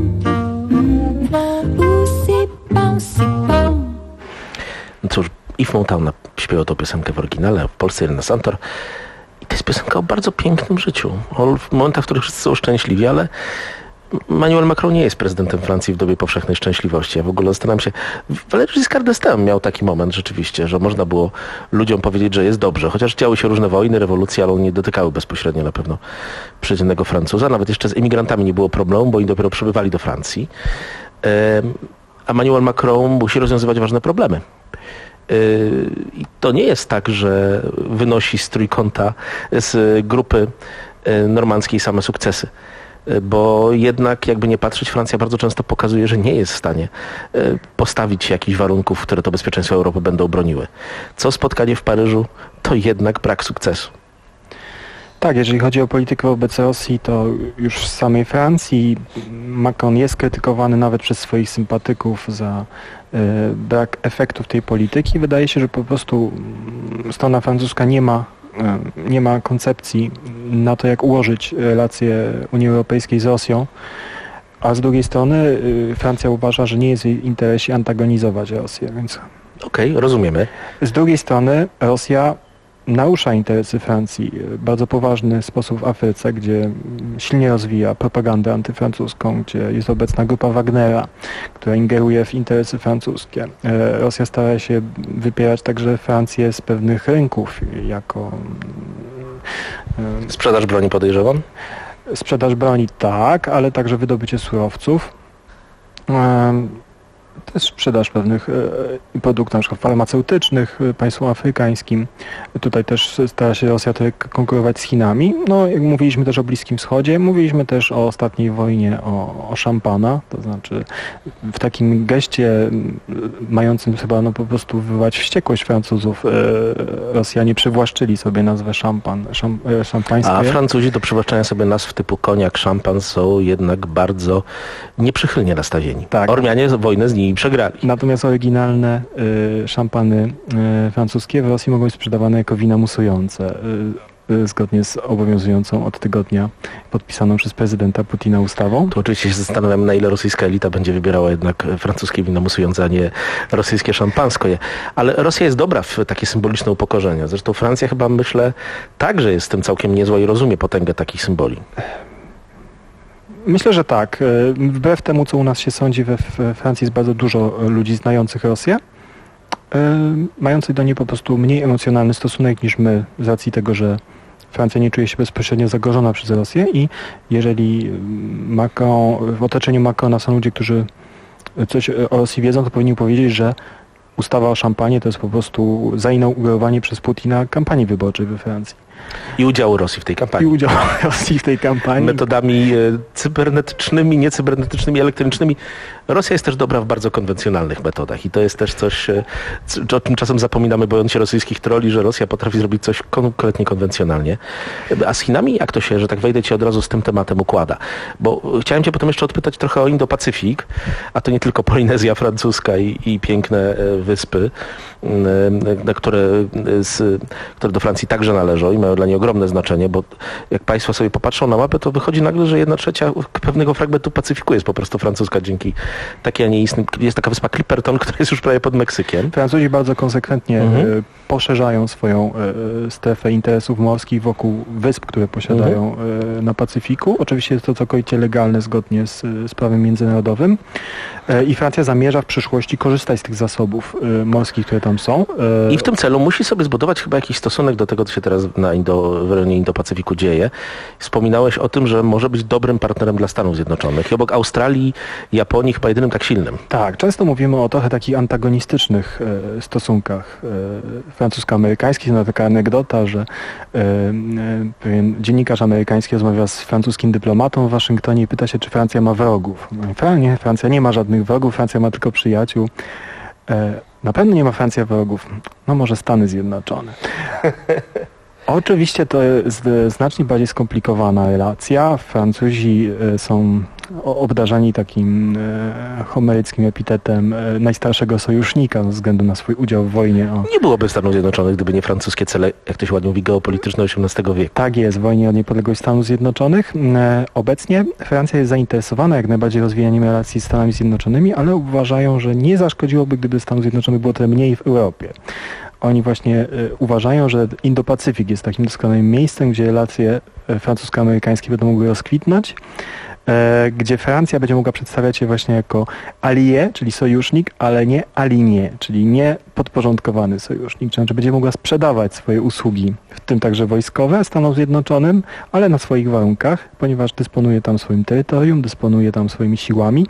Ouh, c'est bon, c'est bon. Cóż, Yves Montand śpiewał tę piosenkę w oryginale, w Polsce Irena Santor. I to jest piosenka o bardzo pięknym życiu, o momentach, w których wszyscy są szczęśliwi, ale Emmanuel Macron nie jest prezydentem Francji w dobie powszechnej szczęśliwości. Ja w ogóle zastanawiam się, Valéry Giscard d'Estaing miał taki moment rzeczywiście, że można było ludziom powiedzieć, że jest dobrze, chociaż działy się różne wojny, rewolucje, ale one nie dotykały bezpośrednio na pewno przeciętnego Francuza. Nawet jeszcze z emigrantami nie było problemu, bo oni dopiero przybywali do Francji. A Emmanuel Macron musi rozwiązywać ważne problemy. I to nie jest tak, że wynosi z trójkąta, z grupy normandzkiej same sukcesy. Bo jednak, jakby nie patrzeć, Francja bardzo często pokazuje, że nie jest w stanie postawić jakichś warunków, które to bezpieczeństwo Europy będą broniły. Co spotkanie w Paryżu, to jednak brak sukcesu. Tak, jeżeli chodzi o politykę wobec Rosji, to już w samej Francji Macron jest krytykowany nawet przez swoich sympatyków za y, brak efektów tej polityki. Wydaje się, że po prostu strona francuska nie ma, y, nie ma koncepcji na to, jak ułożyć relacje Unii Europejskiej z Rosją, a z drugiej strony y, Francja uważa, że nie jest w jej interesie antagonizować Rosję. Więc... Okej, okay, rozumiemy. Z drugiej strony Rosja narusza interesy Francji w bardzo poważny sposób w Afryce, gdzie silnie rozwija propagandę antyfrancuską, gdzie jest obecna grupa Wagnera, która ingeruje w interesy francuskie. Rosja stara się wypierać także Francję z pewnych rynków jako... Sprzedaż broni, podejrzewam? Sprzedaż broni tak, ale także wydobycie surowców. Też sprzedaż pewnych e, produktów, na przykład farmaceutycznych e, państwom afrykańskim. Tutaj też stara się Rosja tutaj konkurować z Chinami. No, jak mówiliśmy też o Bliskim Wschodzie, mówiliśmy też o ostatniej wojnie o, o szampana, to znaczy w takim geście mającym chyba no, po prostu wywołać wściekłość Francuzów, e, Rosjanie przywłaszczyli sobie nazwę szampan, szam, e, szampańskie. A Francuzi do przywłaszczania sobie nazw typu koniak, szampan są jednak bardzo nieprzychylnie nastawieni. Tak. Ormianie wojnę z nimi przegrali. Natomiast oryginalne y, szampany y, francuskie w Rosji mogą być sprzedawane jako wina musujące, y, y, zgodnie z obowiązującą od tygodnia podpisaną przez prezydenta Putina ustawą. Tu oczywiście się zastanawiam, na ile rosyjska elita będzie wybierała jednak francuskie wino musujące, a nie rosyjskie szampanskoje. Ale Rosja jest dobra w takie symboliczne upokorzenia. Zresztą Francja chyba, myślę, także jest w tym całkiem niezła i rozumie potęgę takich symboli. Myślę, że tak. Wbrew temu, co u nas się sądzi, we Francji jest bardzo dużo ludzi znających Rosję, mających do niej po prostu mniej emocjonalny stosunek niż my, z racji tego, że Francja nie czuje się bezpośrednio zagrożona przez Rosję i jeżeli Macron, w otoczeniu Macrona są ludzie, którzy coś o Rosji wiedzą, to powinni powiedzieć, że ustawa o szampanie to jest po prostu zainaugurowanie przez Putina kampanii wyborczej we Francji. I udziału Rosji w tej kampanii. I udziału Rosji w tej kampanii. Metodami e, cybernetycznymi, niecybernetycznymi, elektronicznymi. Rosja jest też dobra w bardzo konwencjonalnych metodach i to jest też coś, e, o czym czasem zapominamy, bojąc się rosyjskich troli, że Rosja potrafi zrobić coś konkretnie konwencjonalnie. A z Chinami jak to się, że tak wejdę ci od razu z tym tematem układa? Bo chciałem cię potem jeszcze odpytać trochę o Indo-Pacyfik, a to nie tylko Polinezja francuska i, i piękne e, wyspy, e, które, z, które do Francji także należą i mają dla niej ogromne znaczenie, bo jak państwo sobie popatrzą na mapę, to wychodzi nagle, że jedna trzecia pewnego fragmentu Pacyfiku jest po prostu francuska dzięki takiej, a nie istnym. Jest taka wyspa Clipperton, która jest już prawie pod Meksykiem. Francuzi bardzo konsekwentnie mhm. poszerzają swoją strefę interesów morskich wokół wysp, które posiadają mhm. na Pacyfiku. Oczywiście jest to całkowicie legalne zgodnie z, z prawem międzynarodowym i Francja zamierza w przyszłości korzystać z tych zasobów morskich, które tam są. I w tym celu musi sobie zbudować chyba jakiś stosunek do tego, co się teraz na Indo, w rejonie Indo-Pacyfiku dzieje. Wspominałeś o tym, że może być dobrym partnerem dla Stanów Zjednoczonych i obok Australii, Japonii chyba jedynym tak silnym. Tak, często mówimy o trochę takich antagonistycznych e, stosunkach e, francusko-amerykańskich. No taka anegdota, że e, e, pewien dziennikarz amerykański rozmawia z francuskim dyplomatą w Waszyngtonie i pyta się, czy Francja ma wrogów. No, nie, Francja nie ma żadnych wrogów, Francja ma tylko przyjaciół. E, na pewno nie ma Francja wrogów. No może Stany Zjednoczone. Oczywiście to jest znacznie bardziej skomplikowana relacja. Francuzi są obdarzani takim homeryckim epitetem najstarszego sojusznika ze względu na swój udział w wojnie. O... Nie byłoby Stanów Zjednoczonych, gdyby nie francuskie cele, jak to się ładnie mówi, geopolityczne osiemnastego wieku. Tak jest, w wojnie o niepodległość Stanów Zjednoczonych. Obecnie Francja jest zainteresowana jak najbardziej rozwijaniem relacji z Stanami Zjednoczonymi, ale uważają, że nie zaszkodziłoby, gdyby Stanów Zjednoczonych było trochę mniej w Europie. Oni właśnie y, uważają, że Indo-Pacyfik jest takim doskonałym miejscem, gdzie relacje y, francusko-amerykańskie będą mogły rozkwitnąć, y, gdzie Francja będzie mogła przedstawiać się właśnie jako allié, czyli sojusznik, ale nie aligné, czyli nie podporządkowany sojusznik, czyli będzie mogła sprzedawać swoje usługi, w tym także wojskowe, Stanom Zjednoczonym, ale na swoich warunkach, ponieważ dysponuje tam swoim terytorium, dysponuje tam swoimi siłami,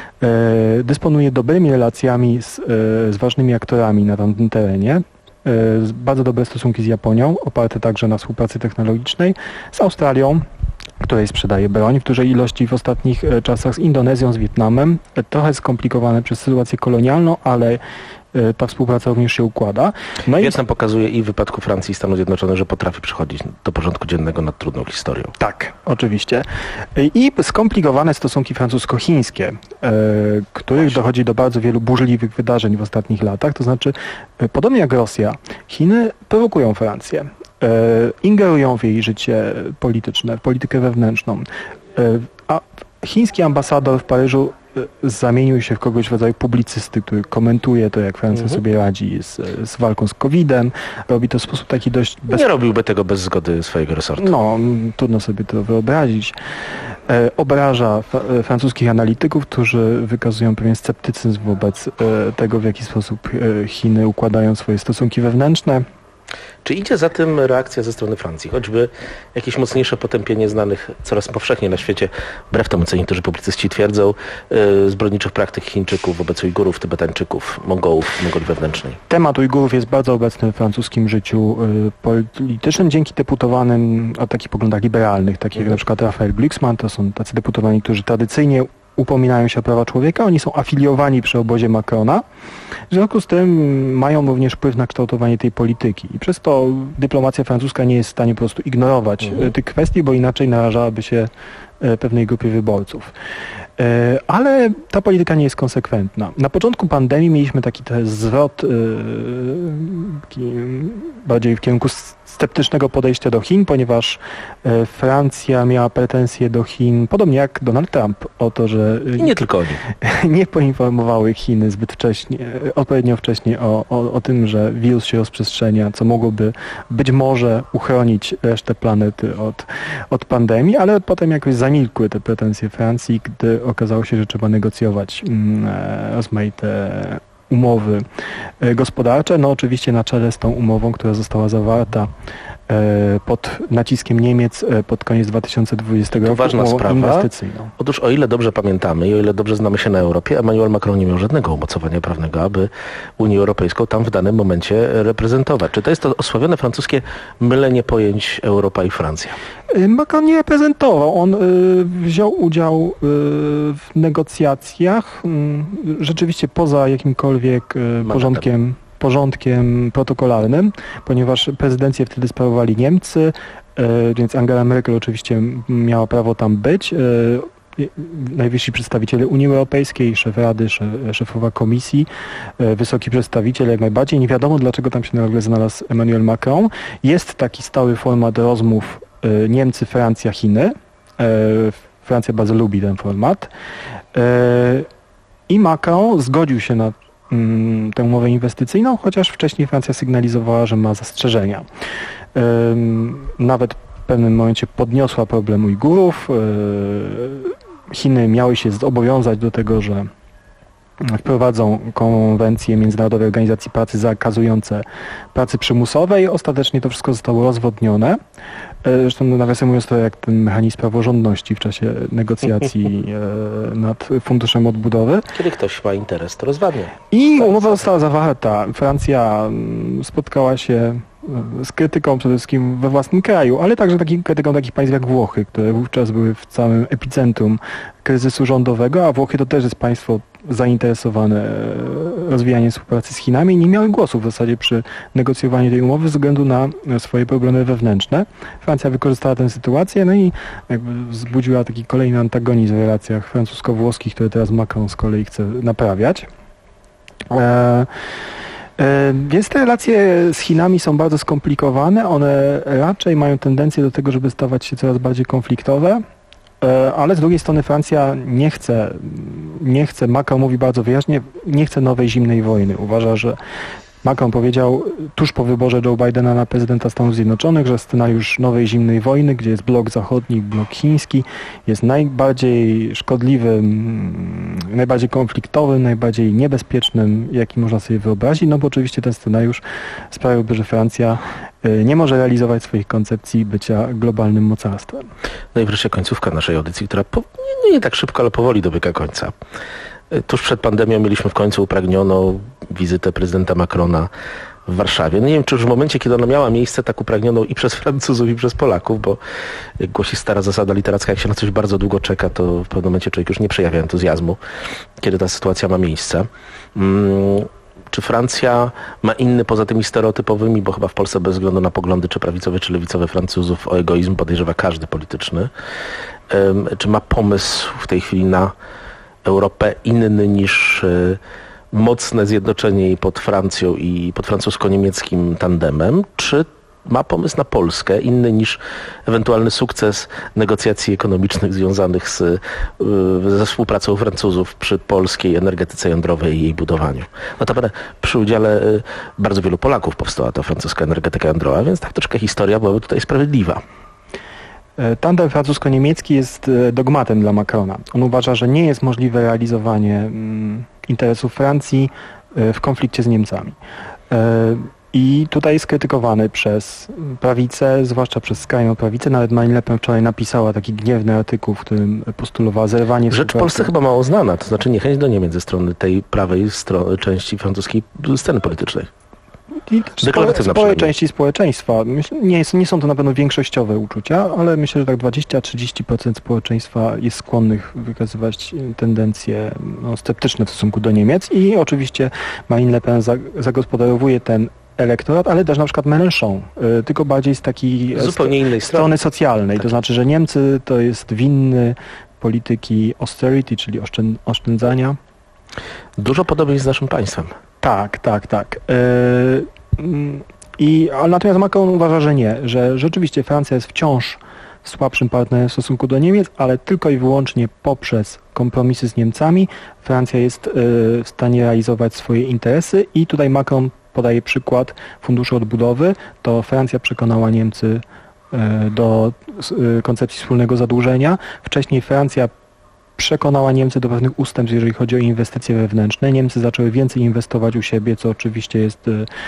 y, dysponuje dobrymi relacjami z, y, z ważnymi aktorami na tamtym terenie. Bardzo dobre stosunki z Japonią, oparte także na współpracy technologicznej, z Australią, której sprzedaje broń w dużej ilości w ostatnich czasach, z Indonezją, z Wietnamem. Trochę skomplikowane przez sytuację kolonialną, ale ta współpraca również się układa. No Wietnam i... pokazuje i w wypadku Francji i Stanów Zjednoczonych, że potrafi przychodzić do porządku dziennego nad trudną historią. Tak, oczywiście. I skomplikowane stosunki francusko-chińskie, e, których Właśnie. dochodzi do bardzo wielu burzliwych wydarzeń w ostatnich latach. To znaczy, e, podobnie jak Rosja, Chiny prowokują Francję. E, ingerują w jej życie polityczne, w politykę wewnętrzną. E, a chiński ambasador w Paryżu zamienił się w kogoś w rodzaju publicysty, który komentuje to, jak Francja mhm. sobie radzi z, z walką z kowidem. Robi to w sposób taki dość... Bez... Nie robiłby tego bez zgody swojego resortu. No, trudno sobie to wyobrazić. E, obraża fra francuskich analityków, którzy wykazują pewien sceptycyzm wobec e, tego, w jaki sposób e, Chiny układają swoje stosunki wewnętrzne. Czy idzie za tym reakcja ze strony Francji? Choćby jakieś mocniejsze potępienie znanych coraz powszechniej na świecie, wbrew temu co niektórzy publicyści twierdzą, yy, zbrodniczych praktyk Chińczyków wobec Ujgurów, Tybetańczyków, Mongołów, Mongolii wewnętrznej. Temat Ujgurów jest bardzo obecny w francuskim życiu yy, politycznym dzięki deputowanym o takich poglądach liberalnych, takich mhm. jak na przykład Raphael Glucksmann. To są tacy deputowani, którzy tradycyjnie upominają się o prawa człowieka, oni są afiliowani przy obozie Macrona, w związku z tym mają również wpływ na kształtowanie tej polityki i przez to dyplomacja francuska nie jest w stanie po prostu ignorować mhm. tych kwestii, bo inaczej narażałaby się pewnej grupie wyborców. Ale ta polityka nie jest konsekwentna. Na początku pandemii mieliśmy taki zwrot taki bardziej w kierunku sceptycznego podejścia do Chin, ponieważ Francja miała pretensje do Chin, podobnie jak Donald Trump, o to, że I nie tylko oni. nie poinformowały Chiny zbyt wcześnie, odpowiednio wcześnie o, o, o tym, że wirus się rozprzestrzenia, co mogłoby być może uchronić resztę planety od, od pandemii, ale potem jakoś zamilkły te pretensje Francji, gdy okazało się, że trzeba negocjować mm, rozmaite umowy gospodarcze. No oczywiście na czele z tą umową, która została zawarta pod naciskiem Niemiec pod koniec dwa tysiące dwudziestego roku. Ważna sprawa. Otóż o ile dobrze pamiętamy i o ile dobrze znamy się na Europie, Emmanuel Macron nie miał żadnego umocowania prawnego, aby Unię Europejską tam w danym momencie reprezentować. Czy to jest to osławione francuskie mylenie pojęć Europa i Francja? Macron nie reprezentował. On y, wziął udział y, w negocjacjach, y, rzeczywiście poza jakimkolwiek y, porządkiem porządkiem protokolarnym, ponieważ prezydencję wtedy sprawowali Niemcy, więc Angela Merkel oczywiście miała prawo tam być. Najwyżsi przedstawiciele Unii Europejskiej, szef Rady, szefowa Komisji, wysoki przedstawiciel jak najbardziej. Nie wiadomo, dlaczego tam się nagle znalazł Emmanuel Macron. Jest taki stały format rozmów Niemcy, Francja, Chiny. Francja bardzo lubi ten format. I Macron zgodził się na tę umowę inwestycyjną, chociaż wcześniej Francja sygnalizowała, że ma zastrzeżenia. Nawet w pewnym momencie podniosła problem Ujgurów. Chiny miały się zobowiązać do tego, że wprowadzą konwencję Międzynarodowej Organizacji Pracy zakazujące pracy przymusowej. Ostatecznie to wszystko zostało rozwodnione. Zresztą nawiasem mówiąc, to jak ten mechanizm praworządności w czasie negocjacji nad Funduszem Odbudowy. Kiedy ktoś ma interes, to rozwadnia. I umowa została zawarta. Francja spotkała się z krytyką przede wszystkim we własnym kraju, ale także takim krytyką takich państw jak Włochy, które wówczas były w całym epicentrum kryzysu rządowego, a Włochy to też jest państwo zainteresowane rozwijaniem współpracy z Chinami i nie miały głosu w zasadzie przy negocjowaniu tej umowy ze względu na swoje problemy wewnętrzne. Francja wykorzystała tę sytuację, no i jakby wzbudziła taki kolejny antagonizm w relacjach francusko-włoskich, które teraz Macron z kolei chce naprawiać. E Więc te relacje z Chinami są bardzo skomplikowane. One raczej mają tendencję do tego, żeby stawać się coraz bardziej konfliktowe, ale z drugiej strony Francja nie chce, nie chce, Macron mówi bardzo wyraźnie, nie chce nowej zimnej wojny. Uważa, że Macron powiedział tuż po wyborze Joe Bidena na prezydenta Stanów Zjednoczonych, że scenariusz nowej zimnej wojny, gdzie jest blok zachodni, blok chiński, jest najbardziej szkodliwym, najbardziej konfliktowym, najbardziej niebezpiecznym, jaki można sobie wyobrazić, no bo oczywiście ten scenariusz sprawiłby, że Francja nie może realizować swoich koncepcji bycia globalnym mocarstwem. No i wreszcie końcówka naszej audycji, która po, nie, nie tak szybko, ale powoli dobiega końca. Tuż przed pandemią mieliśmy w końcu upragnioną wizytę prezydenta Macrona w Warszawie. No nie wiem, czy już w momencie, kiedy ona miała miejsce, tak upragnioną i przez Francuzów, i przez Polaków, bo jak głosi stara zasada literacka, jak się na coś bardzo długo czeka, to w pewnym momencie człowiek już nie przejawia entuzjazmu, kiedy ta sytuacja ma miejsce. Hmm. Czy Francja ma inny, poza tymi stereotypowymi, bo chyba w Polsce bez względu na poglądy, czy prawicowe, czy lewicowe Francuzów, o egoizm podejrzewa każdy polityczny. Um, czy ma pomysł w tej chwili na Europę inny niż y, mocne zjednoczenie jej pod Francją i pod francusko-niemieckim tandemem, czy ma pomysł na Polskę inny niż ewentualny sukces negocjacji ekonomicznych związanych z, y, ze współpracą Francuzów przy polskiej energetyce jądrowej i jej budowaniu? Notabene przy udziale y, bardzo wielu Polaków powstała ta francuska energetyka jądrowa, więc tak troszkę historia byłaby tutaj sprawiedliwa. Tandem francusko-niemiecki jest dogmatem dla Macrona. On uważa, że nie jest możliwe realizowanie interesów Francji w konflikcie z Niemcami. I tutaj jest krytykowany przez prawicę, zwłaszcza przez skrajną prawicę. Nawet Marine Le Pen wczoraj napisała taki gniewny artykuł, w którym postulowała zerwanie... Rzecz w Polsce chyba mało znana, to znaczy niechęć do Niemiec ze strony tej prawej stro- części francuskiej sceny politycznej. I spore, spore części społeczeństwa. Nie, jest, nie są to na pewno większościowe uczucia, ale myślę, że tak dwadzieścia do trzydziestu procent społeczeństwa jest skłonnych wykazywać tendencje no, sceptyczne w stosunku do Niemiec i oczywiście Marine Le Pen zagospodarowuje ten elektorat, ale też na przykład Mélenchon, y, tylko bardziej z takiej zupełnie innej strony, strony socjalnej. Tak. To znaczy, że Niemcy to jest winny polityki austerity, czyli oszczęd, oszczędzania. Dużo podobieństw z naszym państwem. Tak, tak, tak. Yy, i, ale natomiast Macron uważa, że nie, że rzeczywiście Francja jest wciąż słabszym partnerem w stosunku do Niemiec, ale tylko i wyłącznie poprzez kompromisy z Niemcami Francja jest yy, w stanie realizować swoje interesy i tutaj Macron podaje przykład Funduszu Odbudowy. To Francja przekonała Niemcy yy, do yy, koncepcji wspólnego zadłużenia. Wcześniej Francja przekonała Niemcy do pewnych ustępstw, jeżeli chodzi o inwestycje wewnętrzne. Niemcy zaczęły więcej inwestować u siebie, co oczywiście jest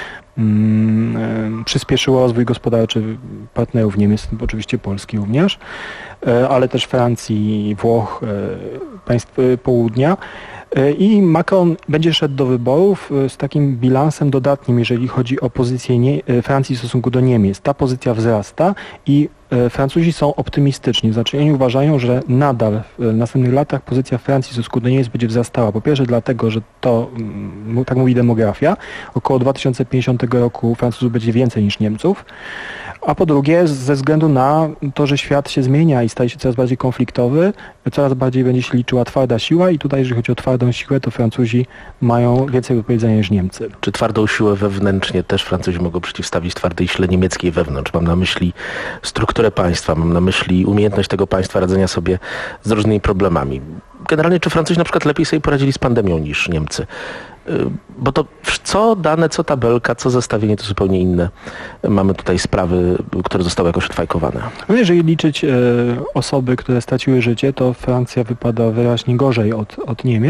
mm, przyspieszyło rozwój gospodarczy partnerów Niemiec, oczywiście Polski również, ale też Francji, Włoch, państw południa. I Macron będzie szedł do wyborów z takim bilansem dodatnim, jeżeli chodzi o pozycję nie, Francji w stosunku do Niemiec. Ta pozycja wzrasta i Francuzi są optymistyczni, znaczy oni uważają, że nadal w następnych latach pozycja Francji w stosunku do Niemiec będzie wzrastała. Po pierwsze dlatego, że to, tak mówi demografia, około dwa tysiące pięćdziesiątego roku Francuzów będzie więcej niż Niemców, a po drugie ze względu na to, że świat się zmienia i staje się coraz bardziej konfliktowy, coraz bardziej będzie się liczyła twarda siła i tutaj jeżeli chodzi o twardą siłę, to Francuzi mają więcej do powiedzenia niż Niemcy. Czy twardą siłę wewnętrznie też Francuzi mogą przeciwstawić twardej sile niemieckiej wewnątrz? Mam na myśli strukturę państwa, mam na myśli umiejętność tego państwa radzenia sobie z różnymi problemami. Generalnie czy Francuzi na przykład lepiej sobie poradzili z pandemią niż Niemcy? Bo to co dane, co tabelka, co zestawienie to zupełnie inne. Mamy tutaj sprawy, które zostały jakoś odfajkowane. No jeżeli liczyć e, osoby, które straciły życie, to Francja wypada wyraźnie gorzej od, od Niemiec.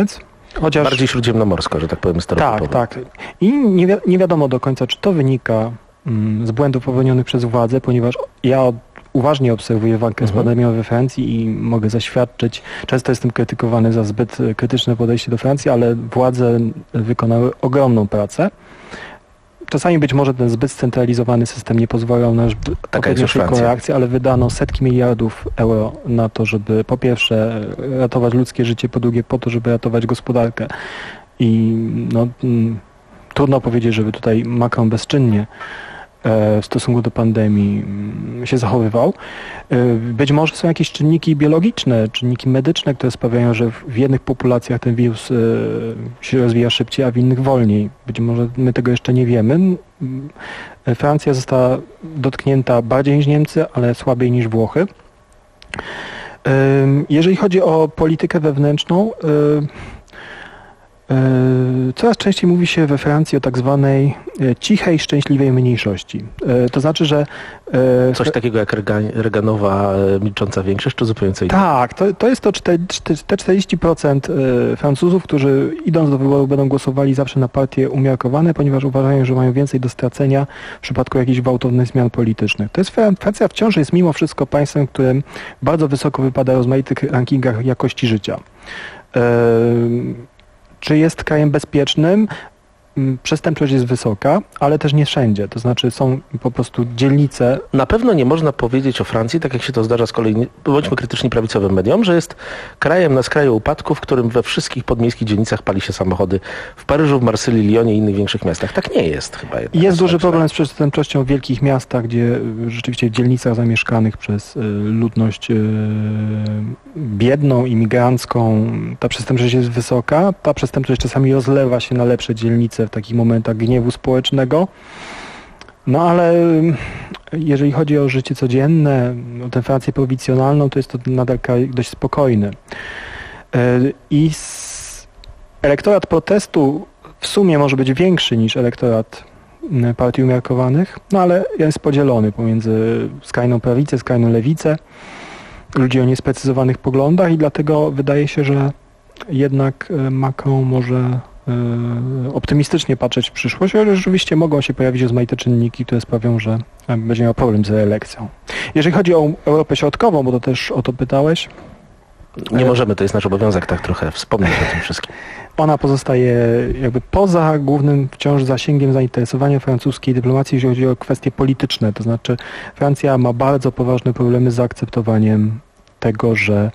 Chociaż... bardziej śródziemnomorsko, że tak powiem, stereotypowo. Tak, tak. I nie, wi- nie wiadomo do końca, czy to wynika mm, z błędów popełnionych przez władzę, ponieważ ja od, uważnie obserwuję walkę Mhm. z pandemią we Francji i mogę zaświadczyć, często jestem krytykowany za zbyt krytyczne podejście do Francji, ale władze wykonały ogromną pracę. Czasami być może ten zbyt scentralizowany system nie pozwalał na odpowiednią szybką reakcję, ale wydano setki miliardów euro na to, żeby po pierwsze ratować ludzkie życie, po drugie po to, żeby ratować gospodarkę. I no, mm, trudno powiedzieć, żeby tutaj Macron bezczynnie w stosunku do pandemii się zachowywał. Być może są jakieś czynniki biologiczne, czynniki medyczne, które sprawiają, że w jednych populacjach ten wirus się rozwija szybciej, a w innych wolniej. Być może my tego jeszcze nie wiemy. Francja została dotknięta bardziej niż Niemcy, ale słabiej niż Włochy. Jeżeli chodzi o politykę wewnętrzną, coraz częściej mówi się we Francji o tak zwanej cichej, szczęśliwej mniejszości. To znaczy, że... Coś takiego jak Reaganowa milcząca większość, czy zupełnie co innego? Tak, to, to jest to te czterdzieści procent Francuzów, którzy idąc do wyboru będą głosowali zawsze na partie umiarkowane, ponieważ uważają, że mają więcej do stracenia w przypadku jakichś gwałtownych zmian politycznych. To jest Francja wciąż jest mimo wszystko państwem, którym bardzo wysoko wypada w rozmaitych rankingach jakości życia. Czy jest krajem bezpiecznym? Przestępczość jest wysoka, ale też nie wszędzie. To znaczy są po prostu dzielnice. Na pewno nie można powiedzieć o Francji, tak jak się to zdarza z kolei, bądźmy krytyczni prawicowym mediom, że jest krajem na skraju upadku, w którym we wszystkich podmiejskich dzielnicach pali się samochody. W Paryżu, w Marsylii, Lyonie i innych większych miastach. Tak nie jest chyba. Jest duży problem z przestępczością w wielkich miastach, gdzie rzeczywiście w dzielnicach zamieszkanych przez ludność biedną, imigrancką ta przestępczość jest wysoka. Ta przestępczość czasami rozlewa się na lepsze dzielnice w takich momentach gniewu społecznego. No ale jeżeli chodzi o życie codzienne, o tę Francję prowincjonalną, to jest to nadal kraj dość spokojny. I elektorat protestu w sumie może być większy niż elektorat partii umiarkowanych, no ale jest podzielony pomiędzy skrajną prawicę, skrajną lewicę, ludzi o niesprecyzowanych poglądach i dlatego wydaje się, że jednak Macron może optymistycznie patrzeć w przyszłość, ale rzeczywiście mogą się pojawić rozmaite czynniki, które sprawią, że będzie miał problem z reelekcją. Jeżeli chodzi o Europę Środkową, bo to też o to pytałeś. Nie możemy, to jest nasz obowiązek tak trochę wspomnieć o tym wszystkim. Ona pozostaje jakby poza głównym wciąż zasięgiem zainteresowania francuskiej dyplomacji, jeżeli chodzi o kwestie polityczne. To znaczy Francja ma bardzo poważne problemy z zaakceptowaniem tego, że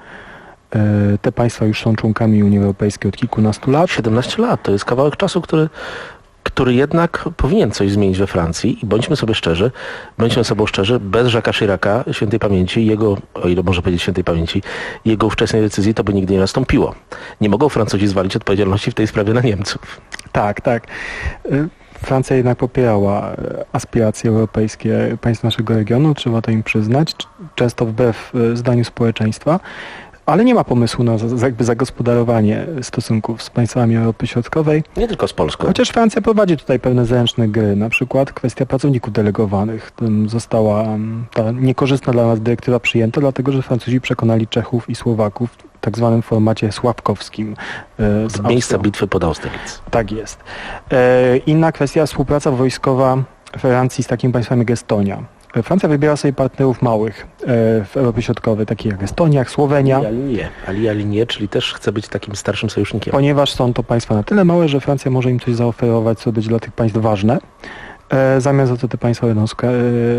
te państwa już są członkami Unii Europejskiej od kilkunastu lat. siedemnaście lat to jest kawałek czasu, który, który jednak powinien coś zmienić we Francji i bądźmy sobie szczerzy, bądźmy sobie szczerzy, bez Jacques'a Chiraca, świętej pamięci, jego, o ile można powiedzieć świętej pamięci, jego ówczesnej decyzji to by nigdy nie nastąpiło. Nie mogą Francuzi zwalić odpowiedzialności w tej sprawie na Niemców. Tak, tak. Francja jednak popierała aspiracje europejskie państw naszego regionu, trzeba to im przyznać, często wbrew zdaniu społeczeństwa. Ale nie ma pomysłu na jakby zagospodarowanie stosunków z państwami Europy Środkowej. Nie tylko z Polską. Chociaż Francja prowadzi tutaj pewne zręczne gry. Na przykład kwestia pracowników delegowanych. Została ta niekorzystna dla nas dyrektywa przyjęta, dlatego że Francuzi przekonali Czechów i Słowaków w tak zwanym formacie sławkowskim. Z, z miejsca bitwy pod Austerlitz. Tak jest. E, inna kwestia, współpraca wojskowa Francji z takimi państwami jak Estonia. Francja wybiera sobie partnerów małych w Europie Środkowej, takich jak Estonia, jak Słowenia. Ali, ali nie, ali, ali nie, czyli też chce być takim starszym sojusznikiem. Ponieważ są to państwa na tyle małe, że Francja może im coś zaoferować, co być dla tych państw ważne. E, zamiast za to te państwa będą sk-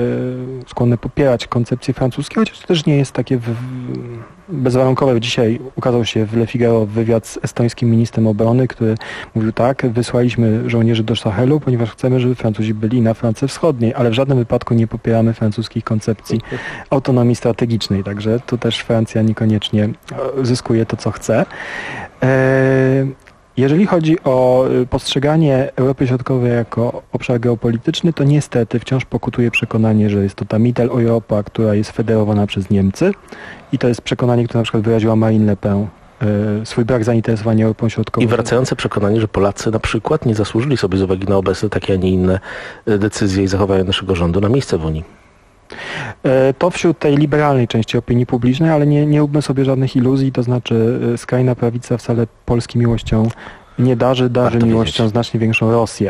e, skłonne popierać koncepcje francuskie, chociaż to też nie jest takie w, w, bezwarunkowe. Dzisiaj ukazał się w Le Figaro wywiad z estońskim ministrem obrony, który mówił tak, wysłaliśmy żołnierzy do Sahelu, ponieważ chcemy, żeby Francuzi byli na Francji Wschodniej, ale w żadnym wypadku nie popieramy francuskich koncepcji autonomii strategicznej, także tu też Francja niekoniecznie zyskuje to, co chce. E, Jeżeli chodzi o postrzeganie Europy Środkowej jako obszar geopolityczny, to niestety wciąż pokutuje przekonanie, że jest to ta Mitteleuropa, która jest federowana przez Niemcy i to jest przekonanie, które na przykład wyraziła Marine Le Pen, swój brak zainteresowania Europą Środkową. I wracające przekonanie, że Polacy na przykład nie zasłużyli sobie z uwagi na obecne takie, a nie inne decyzje i zachowania naszego rządu na miejsce w Unii. To wśród tej liberalnej części opinii publicznej, ale nie, nie róbmy sobie żadnych iluzji, to znaczy skrajna prawica wcale Polski miłością nie darzy, darzy Warto miłością wiedzieć. znacznie większą Rosję.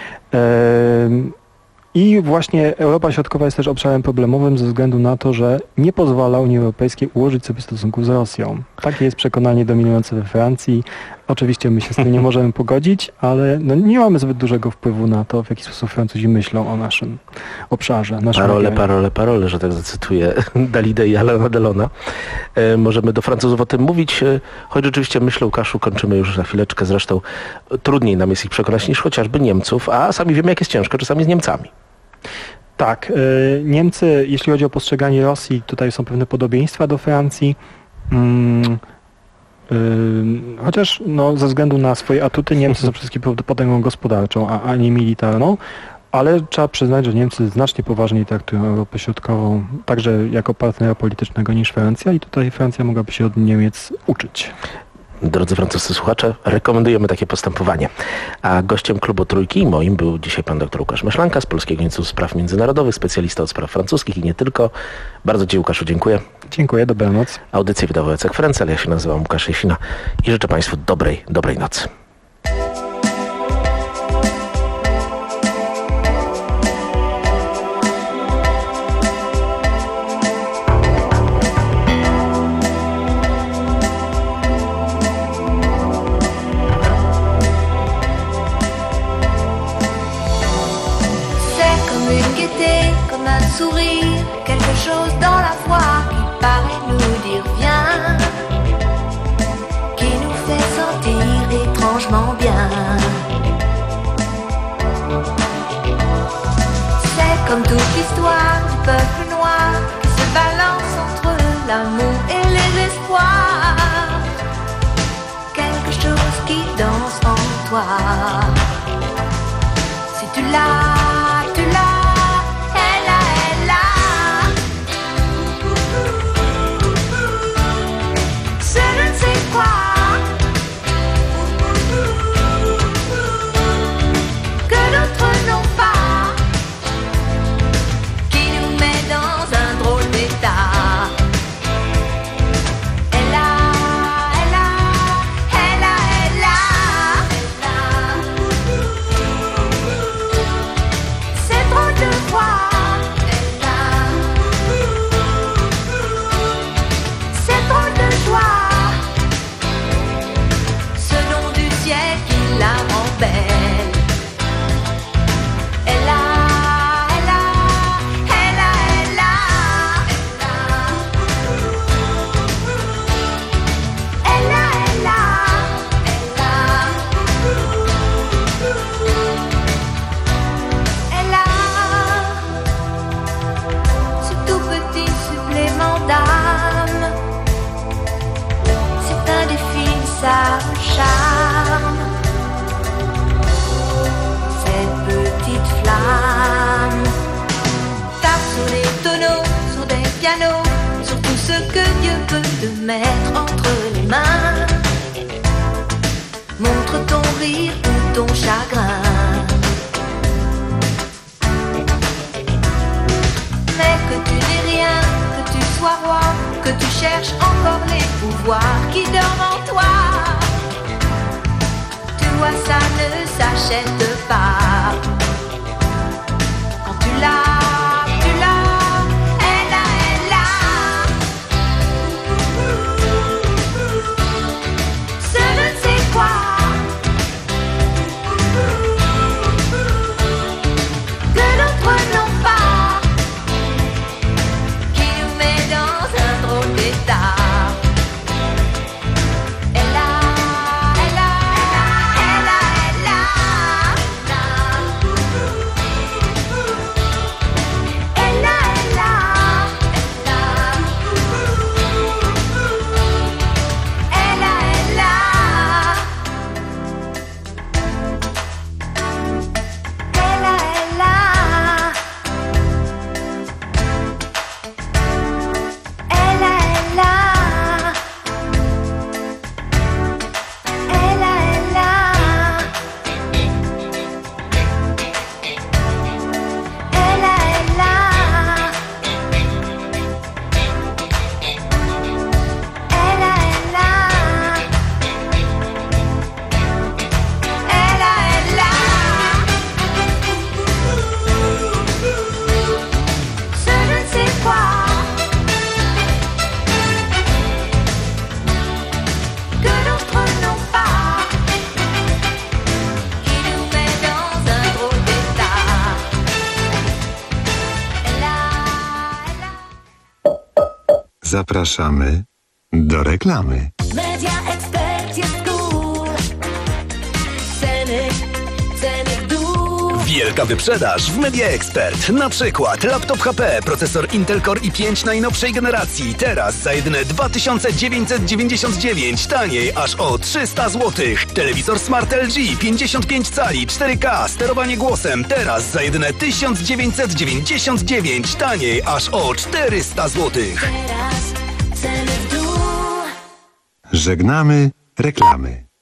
I właśnie Europa Środkowa jest też obszarem problemowym ze względu na to, że nie pozwala Unii Europejskiej ułożyć sobie stosunków z Rosją. Takie jest przekonanie dominujące we Francji. Oczywiście my się z tym nie możemy pogodzić, ale no nie mamy zbyt dużego wpływu na to, w jaki sposób Francuzi myślą o naszym obszarze. Naszym Parole, regionie. parole, parole, że tak zacytuję Dalidę i Alana Delona. E, możemy do Francuzów o tym mówić, e, choć rzeczywiście myślę, Łukaszu, kończymy już za chwileczkę, zresztą e, trudniej nam jest ich przekonać niż chociażby Niemców, a sami wiemy, jak jest ciężko czasami z Niemcami. Tak, y, Niemcy, jeśli chodzi o postrzeganie Rosji, tutaj są pewne podobieństwa do Francji. Mm, y, chociaż no, ze względu na swoje atuty Niemcy są przede wszystkim potęgą gospodarczą, a, a nie militarną. Ale trzeba przyznać, że Niemcy znacznie poważniej traktują Europę Środkową, także jako partnera politycznego niż Francja i tutaj Francja mogłaby się od Niemiec uczyć. Drodzy francuscy słuchacze, rekomendujemy takie postępowanie. A gościem klubu Trójki moim był dzisiaj pan dr Łukasz Maślanka z Polskiego Instytutu Spraw Międzynarodowych, specjalista od spraw francuskich i nie tylko. Bardzo Ci, Łukaszu, dziękuję. Dziękuję, dobranoc. Audycję wydał Jacek Frencel, ja się nazywam Łukasz Jesina i życzę Państwu dobrej, dobrej nocy. Sourire, quelque chose dans la voix qui paraît nous dire viens, qui nous fait sentir étrangement bien. C'est comme toute l'histoire du peuple noir qui se balance entre l'amour et les espoirs. Quelque chose qui danse en toi. Si tu l'as, tu l'as. Charme, cette petite flamme tape sur les tonneaux, sur des pianos, sur tout ce que Dieu peut te mettre entre les mains. Montre ton rire ou ton chagrin, mais que tu n'es rien, que tu sois roi, que tu cherches encore les pouvoirs qui dorment en toi. Ça ne s'achète pas. Quand tu l'as, tu l'as, elle a, elle a. Ce ne sais quoi. Que d'autres n'ont pas. Qui nous met dans un drôle d'état. Zapraszamy do reklamy. Media Expert jest cool. Ceny, ceny w dół. Wielka wyprzedaż w Media Expert. Na przykład laptop H P, procesor Intel Core i pięć najnowszej generacji. Teraz za jedyne dwa tysiące dziewięćset dziewięćdziesiąt dziewięć, taniej aż o trzysta złotych. Telewizor Smart L G pięćdziesiąt pięć cali, cztery K, sterowanie głosem. Teraz za jedyne tysiąc dziewięćset dziewięćdziesiąt dziewięć, taniej aż o czterysta złotych. Teraz ceny w dół. Żegnamy reklamy.